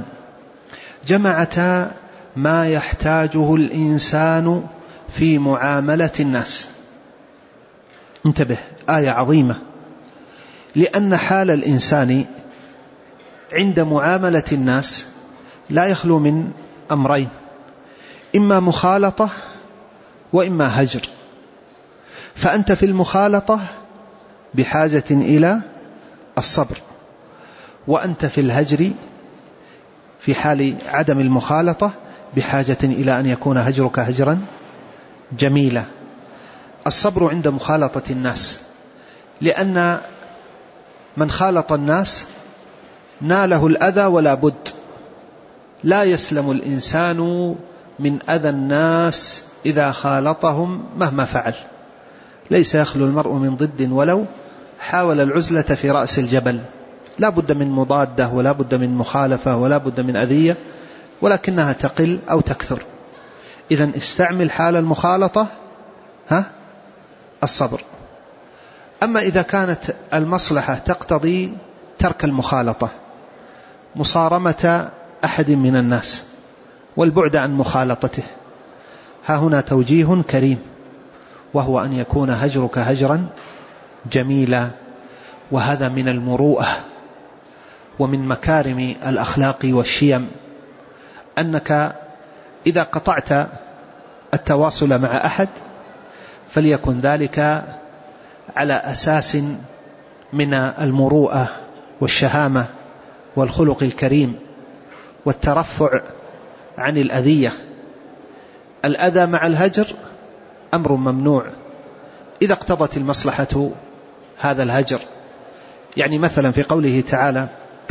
جمعتا ما يحتاجه الإنسان في معاملة الناس. انتبه، آية عظيمة، لأن حال الإنسان عند معاملة الناس لا يخلو من أمرين: إما مخالطة وإما هجر. فأنت في المخالطة بحاجة إلى الصبر، وأنت في الهجر في حال عدم المخالطة بحاجة إلى أن يكون هجرك هجرا جميلا. الصبر عند مخالطة الناس، لأن من خالط الناس ناله الأذى ولا بد، لا يسلم الإنسان من أذى الناس إذا خالطهم مهما فعل. ليس يخلو المرء من ضد ولو حاول العزلة في رأس الجبل. لا بد من مضادة، ولا بد من مخالفة، ولا بد من أذية، ولكنها تقل أو تكثر. إذن استعمل حال المخالطة الصبر. أما إذا كانت المصلحة تقتضي ترك المخالطة، مصارمة أحد من الناس والبعد عن مخالطته، ها هنا توجيه كريم، وهو أن يكون هجرك هجرا جميلا. وهذا من المروءة ومن مكارم الأخلاق والشيم، أنك إذا قطعت التواصل مع أحد فليكن ذلك على أساس من المروءة والشهامة والخلق الكريم والترفع عن الأذية. الأذى مع الهجر أمر ممنوع إذا اقتضت المصلحة هذا الهجر. يعني مثلا في قوله تعالى: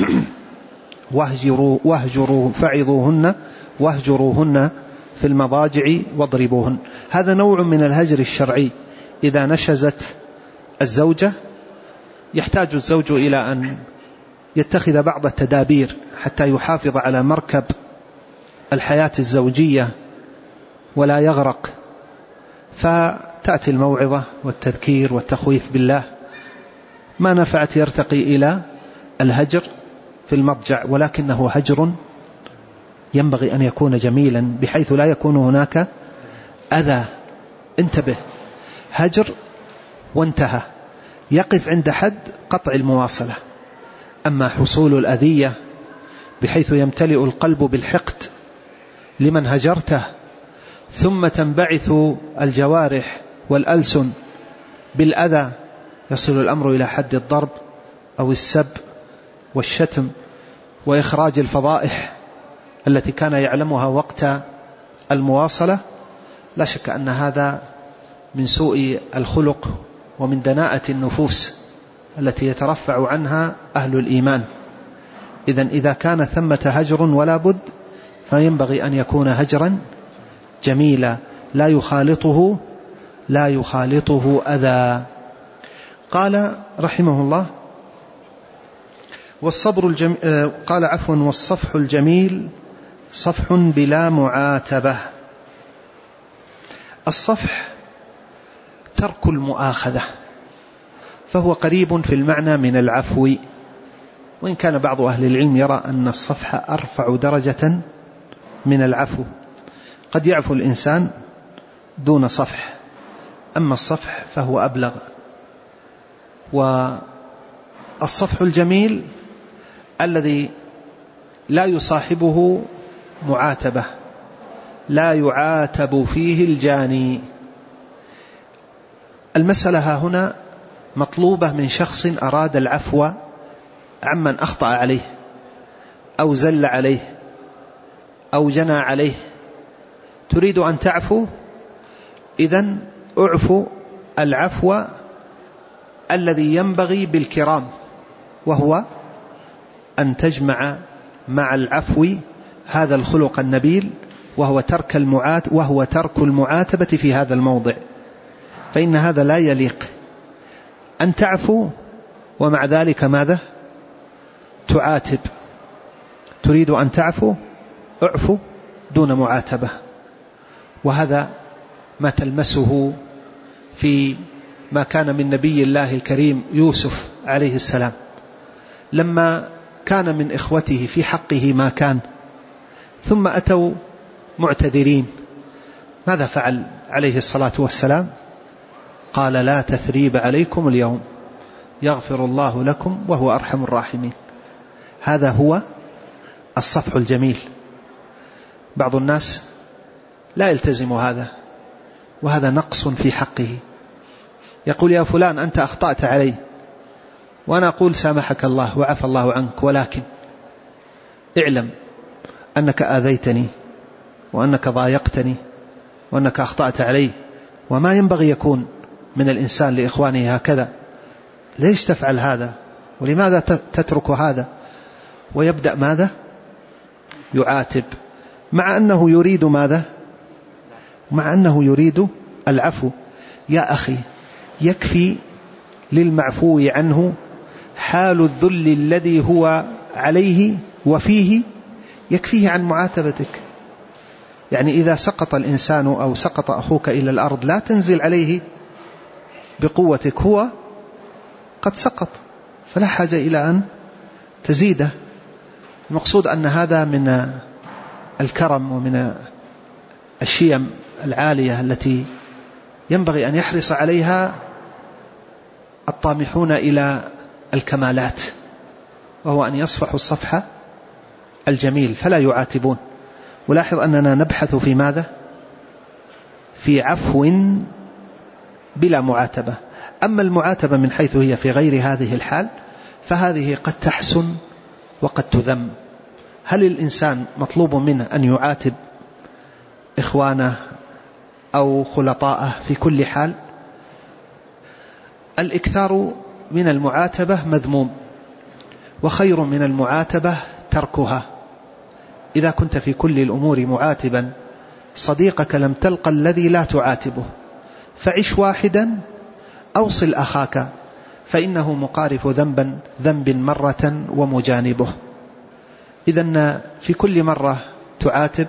واهجروا فعظوهن واهجروهن في المضاجع واضربوهن. هذا نوع من الهجر الشرعي. إذا نشزت الزوجة يحتاج الزوج إلى أن يتخذ بعض التدابير حتى يحافظ على مركب الحياة الزوجية ولا يغرق، فتأتي الموعظة والتذكير والتخويف بالله. ما نفعت يرتقي إلى الهجر في المضجع، ولكنه هجر ينبغي أن يكون جميلا بحيث لا يكون هناك أذى. انتبه، هجر وانتهى، يقف عند حد قطع المواصلة. أما حصول الأذية بحيث يمتلئ القلب بالحقد لمن هجرته، ثم تنبعث الجوارح والألسن بالأذى، يصل الأمر إلى حد الضرب أو السب والشتم وإخراج الفضائح التي كان يعلمها وقت المواصلة، لا شك أن هذا من سوء الخلق ومن دناءة النفوس التي يترفع عنها أهل الإيمان. إذن إذا كان ثمة هجر ولا بد فينبغي أن يكون هجرا جميلا لا يخالطه أذى. قال رحمه الله: والصفح الجميل صفح بلا معاتبة. الصفح ترك المؤاخذة، فهو قريب في المعنى من العفو، وإن كان بعض أهل العلم يرى أن الصفح أرفع درجة من العفو. قد يعفو الإنسان دون صفح، أما الصفح فهو أبلغ. الصفح الجميل الذي لا يصاحبه معاتبة، لا يعاتب فيه الجاني. المسألة هنا مطلوبة من شخص أراد العفو عمن أخطأ عليه أو زل عليه أو جنى عليه، تريد أن تعفو، إذن اعفو العفو الذي ينبغي بالكرام، وهو أن تجمع مع العفو هذا الخلق النبيل، وهو ترك المعاتبة في هذا الموضع، فإن هذا لا يليق أن تعفو ومع ذلك ماذا؟ تعاتب. تريد أن تعفو، اعفو دون معاتبة. وهذا ما تلمسه في ما كان من نبي الله الكريم يوسف عليه السلام، لما كان من إخوته في حقه ما كان، ثم أتوا معتذرين، ماذا فعل عليه الصلاة والسلام؟ قال: لا تثريب عليكم اليوم، يغفر الله لكم وهو أرحم الراحمين. هذا هو الصفح الجميل. بعض الناس لا يلتزم هذا، وهذا نقص في حقه. يقول: يا فلان أنت أخطأت علي، وأنا أقول سامحك الله وعفى الله عنك، ولكن اعلم أنك آذيتني وأنك ضايقتني وأنك أخطأت علي، وما ينبغي يكون من الإنسان لإخوانه هكذا. ليش تفعل هذا؟ ولماذا تترك هذا؟ ويبدأ ماذا؟ يعاتب، مع أنه يريد ماذا؟ مع أنه يريد العفو. يا أخي، يكفي للمعفو عنه حال الذل الذي هو عليه وفيه، يكفيه عن معاتبتك. يعني إذا سقط الإنسان أو سقط أخوك إلى الأرض لا تنزل عليه بقوتك، هو قد سقط، فلا حاجة إلى أن تزيده. المقصود أن هذا من الكرم ومن الشيم العالية التي ينبغي أن يحرص عليها الطامحون إلى الكمالات، وهو أن يصفحوا الصفحة الجميل فلا يعاتبون. ولاحظ أننا نبحث في ماذا؟ في عفو بلا معاتبة. أما المعاتبة من حيث هي في غير هذه الحال فهذه قد تحسن وقد تذم. هل الإنسان مطلوب منه أن يعاتب إخوانه أو خلطاءه في كل حال؟ الإكثار من المعاتبة مذموم، وخير من المعاتبة تركها. إذا كنت في كل الأمور معاتبا صديقك لم تلق الذي لا تعاتبه، فعش واحدا أوصل أخاك، فإنه مقارف ذنب مرة ومجانبه. إذن في كل مرة تعاتب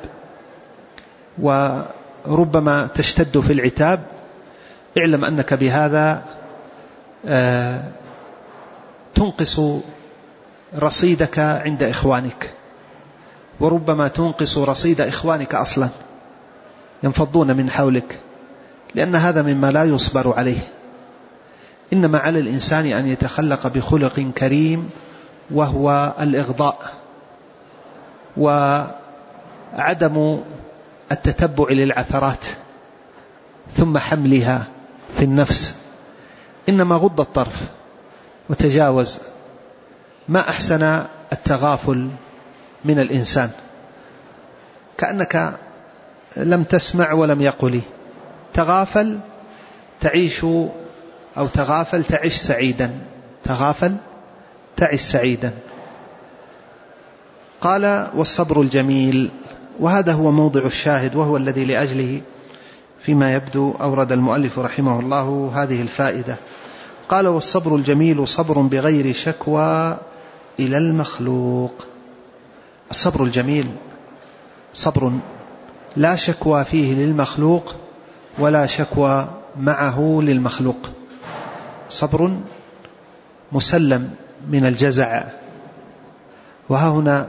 وربما تشتد في العتاب، اعلم أنك بهذا تنقص رصيدك عند إخوانك، وربما تنقص رصيد إخوانك أصلا، ينفضون من حولك، لأن هذا مما لا يصبر عليه. إنما على الإنسان أن يتخلق بخلق كريم، وهو الإغضاء وعدم التتبع للعثرات ثم حملها في النفس، إنما غض الطرف وتجاوز. ما أحسن التغافل من الإنسان، كأنك لم تسمع ولم يقل. تغافل تعيش، أو تغافل تعيش سعيدا، تغافل تعيش سعيدا. قال: والصبر الجميل. وهذا هو موضع الشاهد، وهو الذي لأجله فيما يبدو أورد المؤلف رحمه الله هذه الفائدة. قال: والصبر الجميل صبر بغير شكوى إلى المخلوق. الصبر الجميل صبر لا شكوى فيه للمخلوق ولا شكوى معه للمخلوق، صبر مسلم من الجزع. وها هنا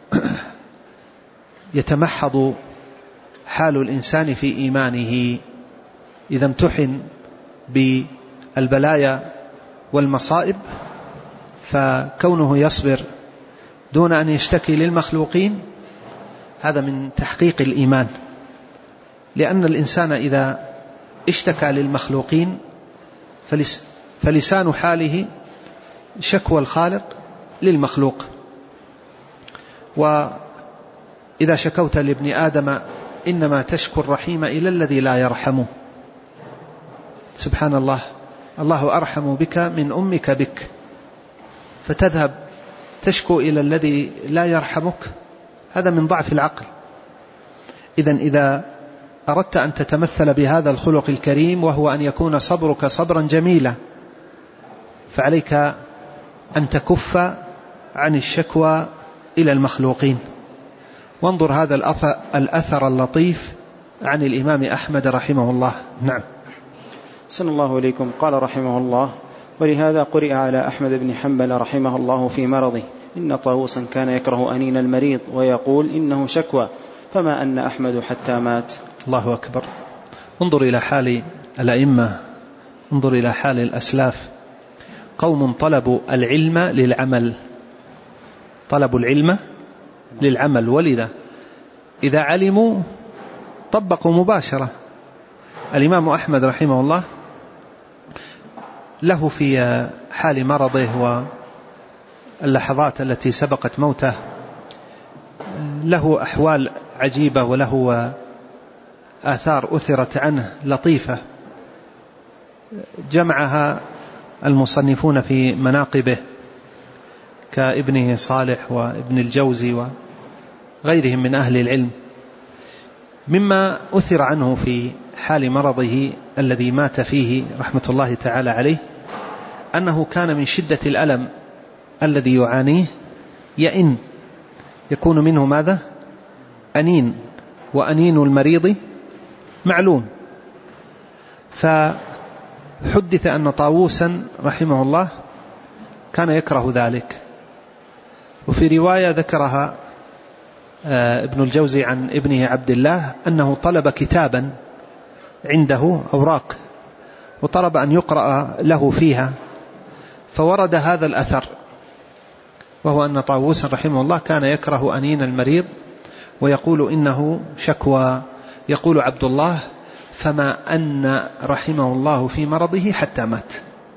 يتمحض حال الإنسان في إيمانه إذا امتحن بالبلايا والمصائب، فكونه يصبر دون أن يشتكي للمخلوقين هذا من تحقيق الإيمان، لأن الإنسان إذا اشتكى للمخلوقين فلسان حاله شكوى الخالق للمخلوق. وإذا شكوت لابن آدم إنما تشكو الرحيم إلى الذي لا يرحمه. سبحان الله، الله أرحم بك من أمك بك، فتذهب تشكو إلى الذي لا يرحمك، هذا من ضعف العقل. إذن إذا أردت أن تتمثل بهذا الخلق الكريم وهو أن يكون صبرك صبرا جميلا، فعليك أن تكف عن الشكوى إلى المخلوقين. وانظر هذا الأثر اللطيف عن الإمام أحمد رحمه الله. نعم. أحسن الله إليكم. قال رحمه الله: ولهذا قرئ على أحمد بن حنبل رحمه الله في مرضه إن طاووسا كان يكره أنين المريض ويقول إنه شكوى، فما أن أحمد حتى مات. الله أكبر. انظر إلى حال الأئمة، انظر إلى حال الأسلاف، قوم طلبوا العلم للعمل، طلبوا العلم للعمل، ولذا إذا علموا طبقوا مباشرة. الإمام أحمد رحمه الله له في حال مرضه واللحظات التي سبقت موته له أحوال عجيبة، وله آثار أثرت عنه لطيفة جمعها المصنفون في مناقبه كابنه صالح وابن الجوزي وغيرهم من أهل العلم. مما أثر عنه في حال مرضه الذي مات فيه رحمة الله تعالى عليه أنه كان من شدة الألم الذي يعانيه يكون منه ماذا؟ أنين، وأنين المريض معلوم. فحدث أن طاووسا رحمه الله كان يكره ذلك. وفي رواية ذكرها ابن الجوزي عن ابنه عبد الله أنه طلب كتابا عنده أوراق وطلب أن يقرأ له فيها، فورد هذا الأثر، وهو أن طاووسا رحمه الله كان يكره أنين المريض ويقول إنه شكوى. يقول عبد الله: فما أن رحمه الله في مرضه حتى مات.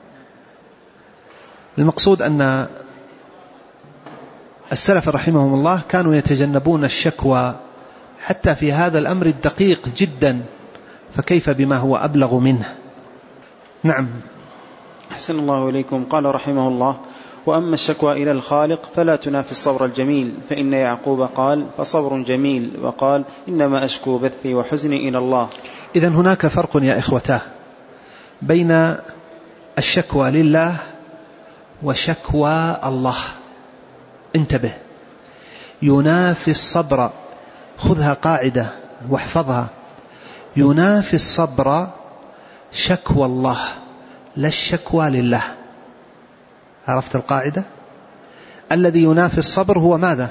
المقصود أن السلف رحمهم الله كانوا يتجنبون الشكوى حتى في هذا الأمر الدقيق جدا، فكيف بما هو أبلغ منه. نعم. أحسن الله إليكم. قال رحمه الله: وأما الشكوى إلى الخالق فلا تنافي الصبر الجميل، فإن يعقوب قال: فصبر جميل، وقال: إنما أشكو بثي وحزني إلى الله. إذن هناك فرق يا إخوتاه بين الشكوى لله وشكوى الله. انتبه، ينافي الصبر، خذها قاعدة واحفظها، ينافي الصبر شكوى الله لا الشكوى لله. عرفت القاعدة؟ الذي ينافي الصبر هو ماذا؟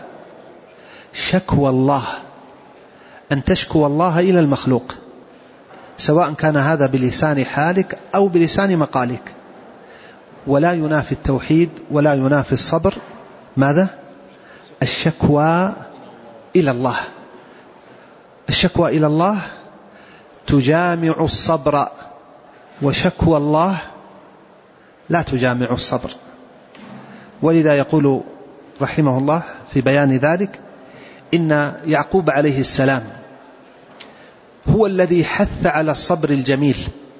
شكوى الله، أن تشكو الله إلى المخلوق، سواء كان هذا بلسان حالك أو بلسان مقالك. ولا ينافي التوحيد ولا ينافي الصبر ماذا؟ الشكوى إلى الله. الشكوى إلى الله تجامع الصبر، وشكوى الله لا تجامع الصبر. ولذا يقول رحمه الله في بيان ذلك: إن يعقوب عليه السلام هو الذي حث على الصبر الجميل،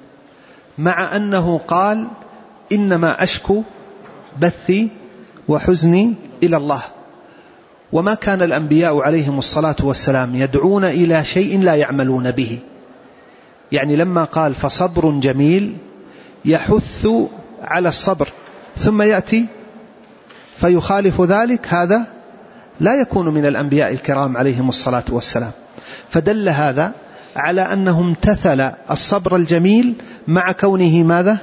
مع أنه قال: إنما أشكو بثي وحزني إلى الله. وما كان الأنبياء عليهم الصلاة والسلام يدعون إلى شيء لا يعملون به. يعني لما قال فصبر جميل يحث على الصبر، ثم يأتي فيخالف ذلك، هذا لا يكون من الأنبياء الكرام عليهم الصلاة والسلام. فدل هذا على أنه امتثل الصبر الجميل مع كونه ماذا؟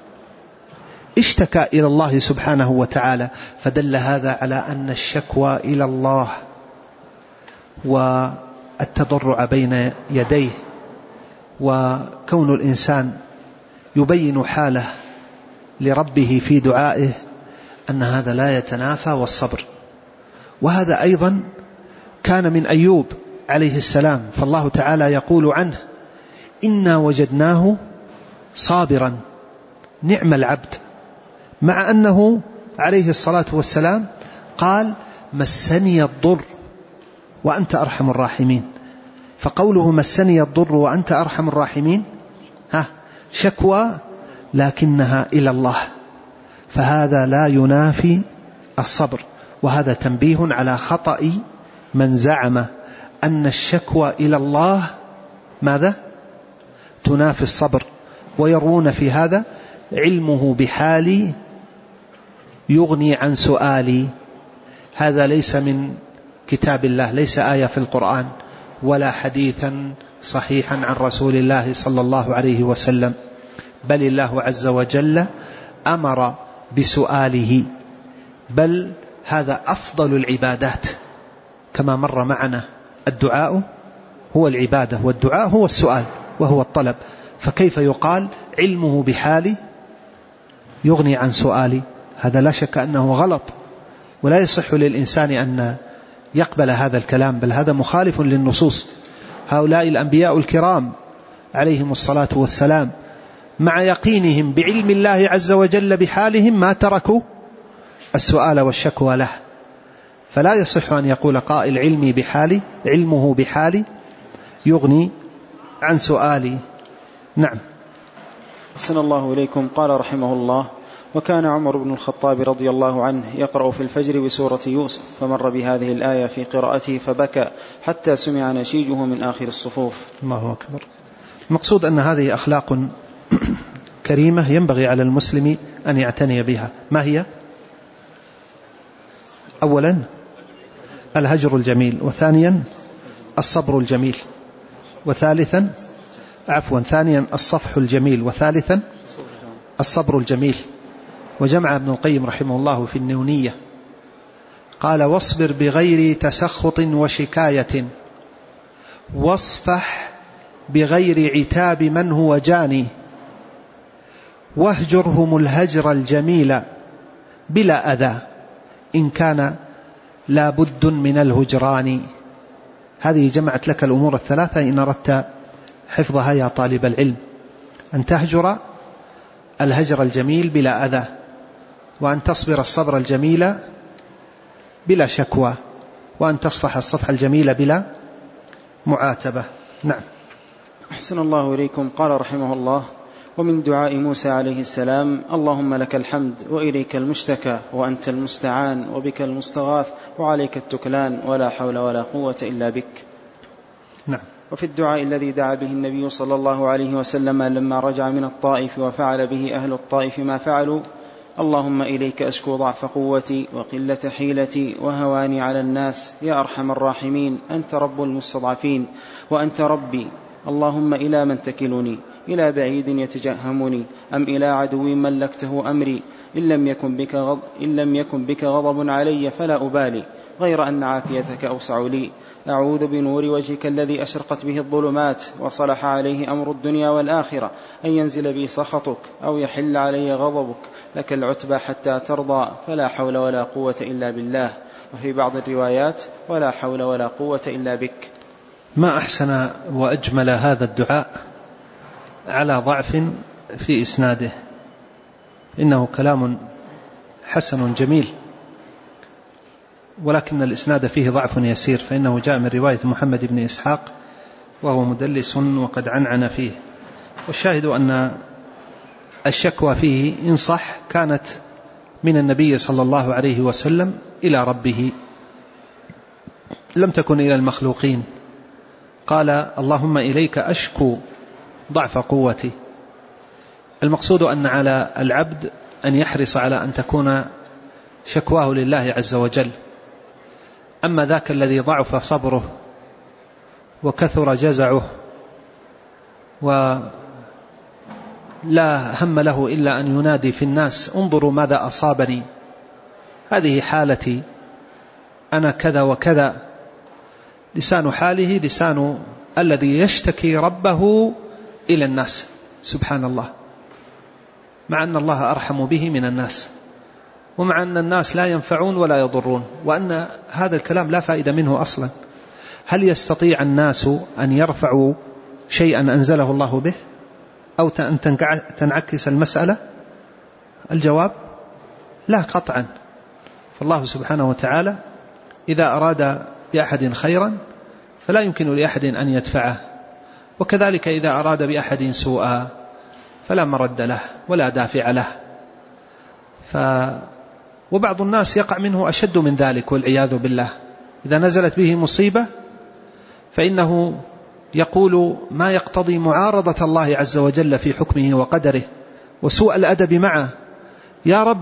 اشتكى إلى الله سبحانه وتعالى. فدل هذا على أن الشكوى إلى الله والتضرع بين يديه وكون الإنسان يبين حاله لربه في دعائه أن هذا لا يتنافى والصبر. وهذا أيضا كان من أيوب عليه السلام، فالله تعالى يقول عنه: إنا وجدناه صابرا نعم العبد، مع أنه عليه الصلاة والسلام قال: مسني الضر وأنت أرحم الراحمين. فقوله مسني الضر وأنت أرحم الراحمين شكوى لكنها إلى الله، فهذا لا ينافي الصبر. وهذا تنبيه على خطأ من زعم أن الشكوى إلى الله ماذا؟ تنافي الصبر، ويروون في هذا: علمه بحالي يغني عن سؤالي. هذا ليس من كتاب الله، ليس آية في القرآن ولا حديثا صحيحا عن رسول الله صلى الله عليه وسلم، بل الله عز وجل أمر بسؤاله، بل هذا أفضل العبادات كما مر معنا. الدعاء هو العبادة، والدعاء هو السؤال وهو الطلب، فكيف يقال علمه بحالي يغني عن سؤالي؟ هذا لا شك أنه غلط، ولا يصح للإنسان أن يقبل هذا الكلام، بل هذا مخالف للنصوص. هؤلاء الأنبياء الكرام عليهم الصلاة والسلام مع يقينهم بعلم الله عز وجل بحالهم ما تركوا السؤال والشكوى له. فلا يصح أن يقول قائل علمه بحالي يغني عن سؤالي. نعم. أحسن الله إليكم. قال رحمه الله: وكان عمر بن الخطاب رضي الله عنه يقرأ في الفجر بسورة يوسف، فمر بهذه الآية في قراءته فبكى حتى سمع نشيجه من آخر الصفوف. الله أكبر. المقصود أن هذه أخلاق كريمة ينبغي على المسلم أن يعتني بها. ما هي؟ أولا الهجر الجميل، وثانيا الصبر الجميل، ثانيا الصفح الجميل، وثالثا الصبر الجميل. وجمع ابن القيم رحمه الله في النونية قال: واصبر بغير تسخط وشكاية، واصفح بغير عتاب من هو جاني، واهجرهم الهجر الجميل بلا أذى، إن كان لا بد من الهجران. هذه جمعت لك الأمور الثلاثة إن أردت حفظها يا طالب العلم: أن تهجر الهجر الجميل بلا أذى، وأن تصبر الصبر الجميل بلا شكوى، وأن تصفح الصفح الجميل بلا معاتبة. نعم. أحسن الله إليكم. قال رحمه الله: ومن دعاء موسى عليه السلام: اللهم لك الحمد وإليك المشتكى وأنت المستعان وبك المستغاث وعليك التكلان ولا حول ولا قوة إلا بك. نعم. وفي الدعاء الذي دعا به النبي صلى الله عليه وسلم لما رجع من الطائف وفعل به أهل الطائف ما فعلوا: اللهم إليك أشكو ضعف قوتي وقلة حيلتي وهواني على الناس يا أرحم الراحمين، أنت رب المستضعفين وأنت ربي، اللهم إلى من تكلني؟ إلى بعيد يتجهمني أم إلى عدو ملكته أمري؟ إن لم يكن بك غضب علي فلا أبالي، غير أن عافيتك أوسع لي. أعوذ بنور وجهك الذي أشرقت به الظلمات وصلح عليه أمر الدنيا والآخرة أن ينزل بي سخطك أو يحل علي غضبك، لك العتبى حتى ترضى، فلا حول ولا قوة إلا بالله. وفي بعض الروايات: ولا حول ولا قوة إلا بك. ما أحسن وأجمل هذا الدعاء على ضعف في إسناده، إنه كلام حسن جميل، ولكن الإسناد فيه ضعف يسير، فإنه جاء من رواية محمد بن إسحاق وهو مدلس وقد عنعن فيه. والشاهد أن الشكوى فيه إن صح كانت من النبي صلى الله عليه وسلم إلى ربه، لم تكن إلى المخلوقين. قال: اللهم إليك أشكو ضعف قوتي. المقصود أن على العبد أن يحرص على أن تكون شكواه لله عز وجل. أما ذاك الذي ضعف صبره وكثر جزعه ولا هم له إلا أن ينادي في الناس: انظروا ماذا أصابني، هذه حالتي، أنا كذا وكذا، لسان حاله لسان الذي يشتكي ربه إلى الناس، سبحان الله، مع أن الله أرحم به من الناس. ومع أن الناس لا ينفعون ولا يضرون، وأن هذا الكلام لا فائدة منه أصلا. هل يستطيع الناس أن يرفعوا شيئا أنزله الله به أو أن تنعكس المسألة؟ الجواب لا قطعا. فالله سبحانه وتعالى إذا أراد بأحد خيرا فلا يمكن لأحد أن يدفعه، وكذلك إذا أراد بأحد سوءا فلا مرد له ولا دافع له. وبعض الناس يقع منه أشد من ذلك والعياذ بالله. إذا نزلت به مصيبة فإنه يقول ما يقتضي معارضة الله عز وجل في حكمه وقدره وسوء الأدب معه: يا رب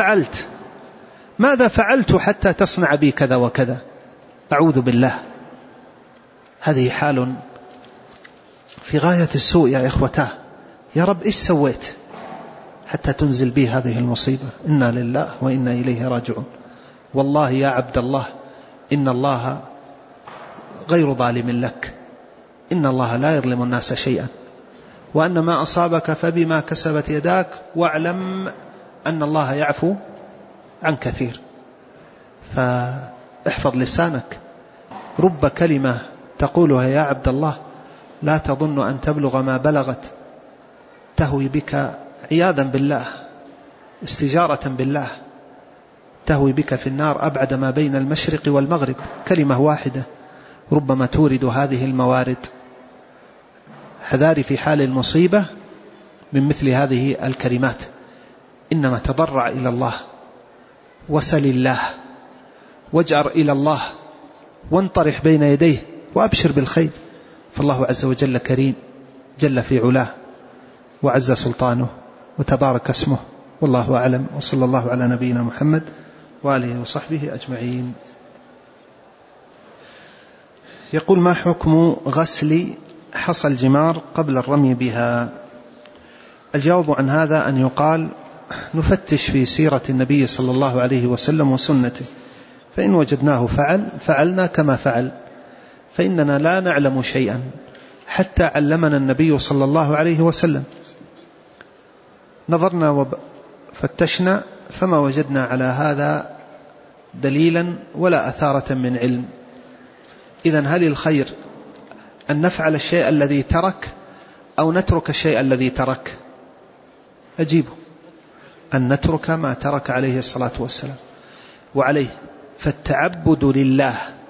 ماذا فعلت حتى تصنع بي كذا وكذا؟ أعوذ بالله. هذه حال في غاية السوء يا إخوتاه. يا رب إيش سويت حتى تنزل بي هذه المصيبة؟ إنا لله وإنا إليه راجعون. والله يا عبد الله إن الله غير ظالم لك، إن الله لا يظلم الناس شيئا، وأن ما أصابك فبما كسبت يداك، واعلم أن الله يعفو عن كثير. فاحفظ لسانك. رب كلمة تقولها يا عبد الله لا تظن أن تبلغ ما بلغت، تهوي بك عياذا بالله، استجارة بالله، تهوي بك في النار أبعد ما بين المشرق والمغرب. كلمة واحدة ربما تورد هذه الموارد. حذاري في حال المصيبة من مثل هذه الكلمات. إنما تضرع إلى الله وسل الله واجأر إلى الله وانطرح بين يديه وأبشر بالخير، فالله عز وجل كريم جل في علاه وعز سلطانه وتبارك اسمه. والله أعلم، وصلى الله على نبينا محمد وآله وصحبه أجمعين. يقول: ما حكم غسل حصى الجمار قبل الرمي بها؟ الجواب عن هذا أن يقال: نفتش في سيرة النبي صلى الله عليه وسلم وسنته، فإن وجدناه فعلنا كما فعل، فإننا لا نعلم شيئا حتى علمنا النبي صلى الله عليه وسلم. نظرنا وفتشنا فما وجدنا على هذا دليلا ولا أثارة من علم. إذن هل الخير أن نفعل الشيء الذي ترك أو نترك الشيء الذي ترك؟ أجيبه: أن نترك ما ترك عليه الصلاة والسلام. وعليه فالتعبد لله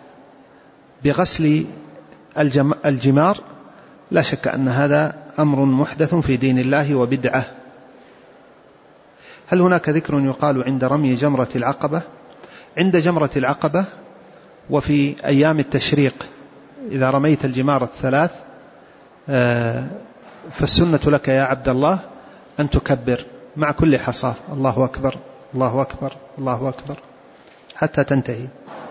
بغسل الجمار لا شك أن هذا أمر محدث في دين الله وبدعة. هل هناك ذكر يقال عند رمي جمرة العقبة؟ عند جمرة العقبة وفي أيام التشريق إذا رميت الجمار الثلاث فالسنة لك يا عبد الله أن تكبر مع كل حصاة: الله أكبر الله أكبر الله أكبر حتى تنتهي.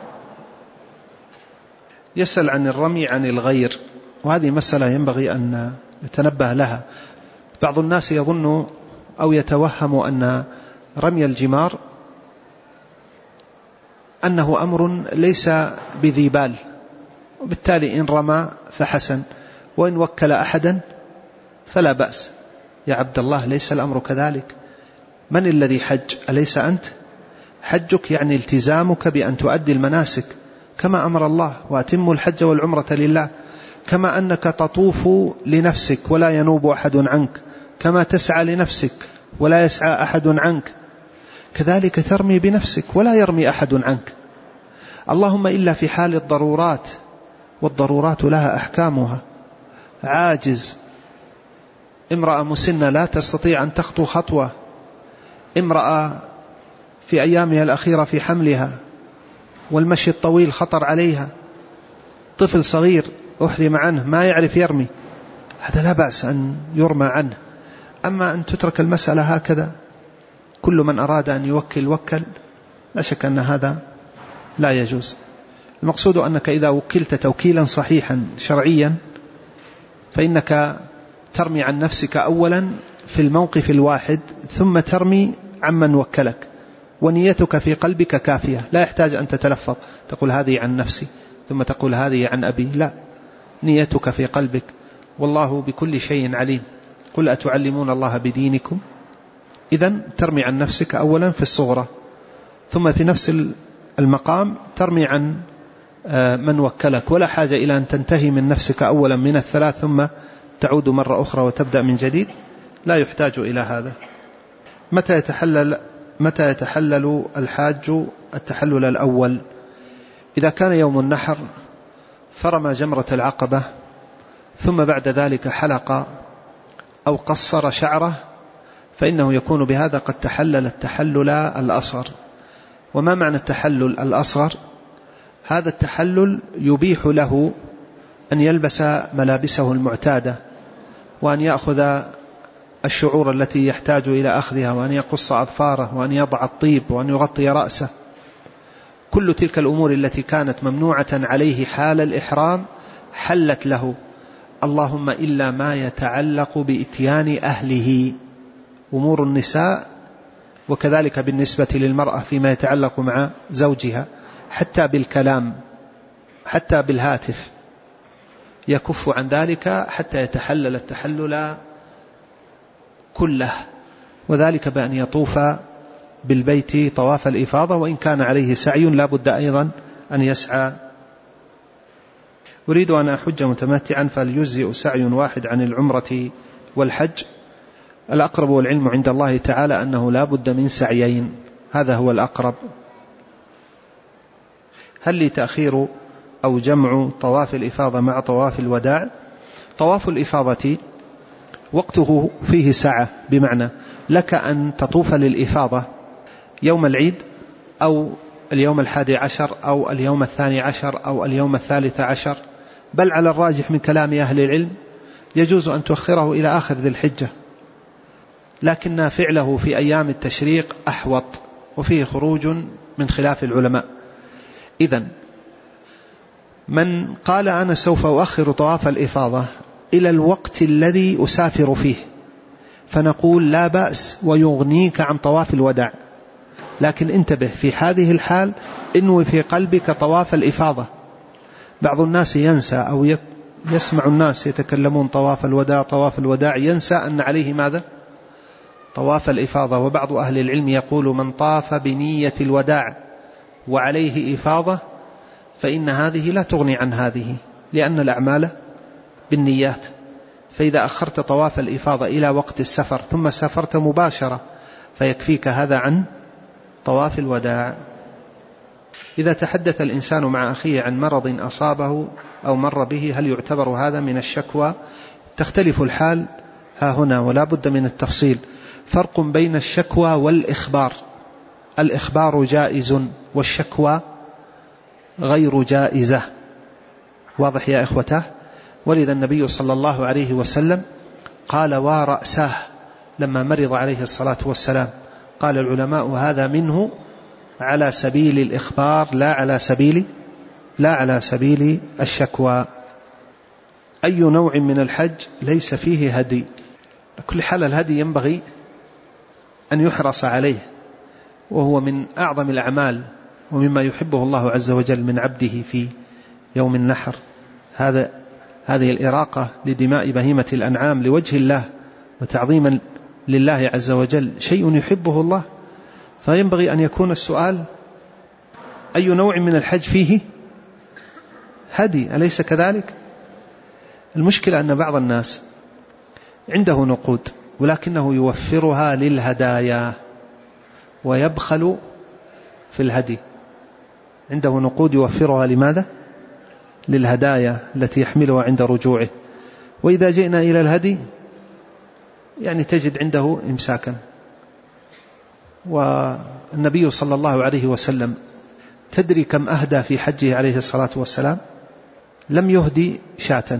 يسأل عن الرمي عن الغير، وهذه مسألة ينبغي أن نتنبه لها. بعض الناس يظن أو يتوهم أن رمي الجمار أنه أمر ليس بذي بال، وبالتالي إن رمى فحسن، وإن وكل أحدا فلا بأس. يا عبد الله ليس الأمر كذلك. من الذي حج؟ أليس أنت؟ حجك يعني التزامك بأن تؤدي المناسك كما أمر الله: وأتموا الحج والعمرة لله. كما أنك تطوف لنفسك ولا ينوب أحد عنك، كما تسعى لنفسك ولا يسعى أحد عنك، كذلك ترمي بنفسك ولا يرمي أحد عنك. اللهم إلا في حال الضرورات، والضرورات لها أحكامها. عاجز، امرأة مسنة لا تستطيع أن تخطو خطوة، امرأة في أيامها الأخيرة في حملها والمشي الطويل خطر عليها، طفل صغير أحرم عنه ما يعرف يرمي، هذا لا بأس أن يرمى عنه. أما أن تترك المسألة هكذا، كل من أراد أن يوكل وكل، لا شك أن هذا لا يجوز. المقصود أنك إذا وكلت توكيلا صحيحا شرعيا فإنك ترمي عن نفسك أولا في الموقف الواحد، ثم ترمي عمن وكلك، ونيتك في قلبك كافية، لا يحتاج أن تتلفظ تقول هذه عن نفسي ثم تقول هذه عن أبي، لا، نيتك في قلبك. والله بكل شيء عليم. قل أتعلمون الله بدينكم؟ إذن ترمي عن نفسك أولا في الصغرى، ثم في نفس المقام ترمي عن من وكلك، ولا حاجة إلى أن تنتهي من نفسك أولا من الثلاث ثم تعود مرة أخرى وتبدأ من جديد، لا يحتاج إلى هذا. متى يتحلل الحاج التحلل الأول؟ إذا كان يوم النحر فرمى جمرة العقبة ثم بعد ذلك حلق أو قصر شعره فإنه يكون بهذا قد تحلل التحلل الأصغر. وما معنى التحلل الأصغر؟ هذا التحلل يبيح له أن يلبس ملابسه المعتادة، وأن يأخذ الشعور التي يحتاج إلى أخذها، وأن يقص أظفاره، وأن يضع الطيب، وأن يغطي رأسه. كل تلك الأمور التي كانت ممنوعة عليه حال الإحرام حلت له، اللهم إلا ما يتعلق بإتيان أهله، أمور النساء، وكذلك بالنسبة للمرأة فيما يتعلق مع زوجها، حتى بالكلام، حتى بالهاتف يكف عن ذلك حتى يتحلل التحلل كله، وذلك بأن يطوف بالبيت طواف الإفاضة، وإن كان عليه سعي لا بد أيضا أن يسعى. أريد أن أحج متمتعا فليجزئ سعي واحد عن العمرة والحج؟ الأقرب والعلم عند الله تعالى أنه لا بد من سعيين، هذا هو الأقرب. هل لي تأخير أو جمع طواف الإفاضة مع طواف الوداع؟ طواف الإفاضة وقته فيه ساعة، بمعنى لك أن تطوف للإفاضة يوم العيد أو اليوم 11 أو اليوم 12 أو اليوم 13، بل على الراجح من كلام أهل العلم يجوز أن تؤخره إلى آخر ذي الحجة، لكن فعله في أيام التشريق أحوط، وفيه خروج من خلاف العلماء. إذن من قال أنا سوف أؤخر طواف الإفاضة إلى الوقت الذي أسافر فيه فنقول لا بأس ويغنيك عن طواف الوداع، لكن انتبه في هذه الحال انوي في قلبك طواف الإفاضة. بعض الناس ينسى أو يسمع الناس يتكلمون طواف الوداع طواف الوداع، ينسى أن عليه ماذا؟ طواف الإفاضة. وبعض أهل العلم يقول من طاف بنية الوداع وعليه إفاضة فإن هذه لا تغني عن هذه، لأن الأعمال بالنيات. فإذا أخرت طواف الإفاضة إلى وقت السفر ثم سافرت مباشرة فيكفيك هذا عن طواف الوداع. إذا تحدث الإنسان مع أخيه عن مرض أصابه أو مر به هل يعتبر هذا من الشكوى؟ تختلف الحال ها هنا ولا بد من التفصيل. فرق بين الشكوى والإخبار، الإخبار جائز والشكوى غير جائزة، واضح يا إخوته؟ ولذا النبي صلى الله عليه وسلم قال ورأسه لما مرض عليه الصلاة والسلام، قال العلماء هذا منه على سبيل الإخبار لا على سبيل الشكوى. أي نوع من الحج ليس فيه هدي؟ كل حال الهدي ينبغي أن يحرص عليه، وهو من أعظم الأعمال ومما يحبه الله عز وجل من عبده في يوم النحر. هذه الإراقة لدماء بهيمة الأنعام لوجه الله وتعظيما لله عز وجل شيء يحبه الله، فينبغي أن يكون السؤال أي نوع من الحج فيه هدي، أليس كذلك؟ المشكلة أن بعض الناس عنده نقود ولكنه يوفرها للهدايا ويبخل في الهدي. عنده نقود يوفرها لماذا؟ للهدايا التي يحملها عند رجوعه، وإذا جئنا إلى الهدي يعني تجد عنده إمساكا. والنبي صلى الله عليه وسلم تدري كم أهدى في حجه عليه الصلاة والسلام؟ لم يهدي شاة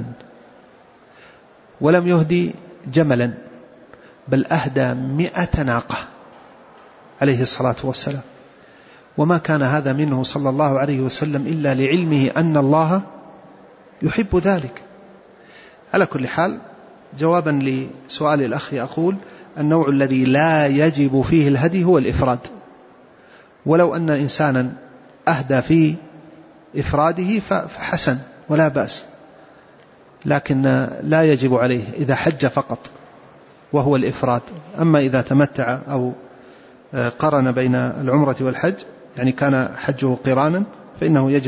ولم يهدي جملا، بل أهدى 100 ناقة عليه الصلاة والسلام، وما كان هذا منه صلى الله عليه وسلم إلا لعلمه أن الله يحب ذلك. على كل حال جوابا لسؤال الأخ أقول النوع الذي لا يجب فيه الهدي هو الإفراد، ولو أن إنسانا أهدى في إفراده فحسن ولا بأس، لكن لا يجب عليه إذا حج فقط وهو الإفراد. أما إذا تمتع أو قرن بين العمرة والحج يعني كان حجه قرانا فإنه يجب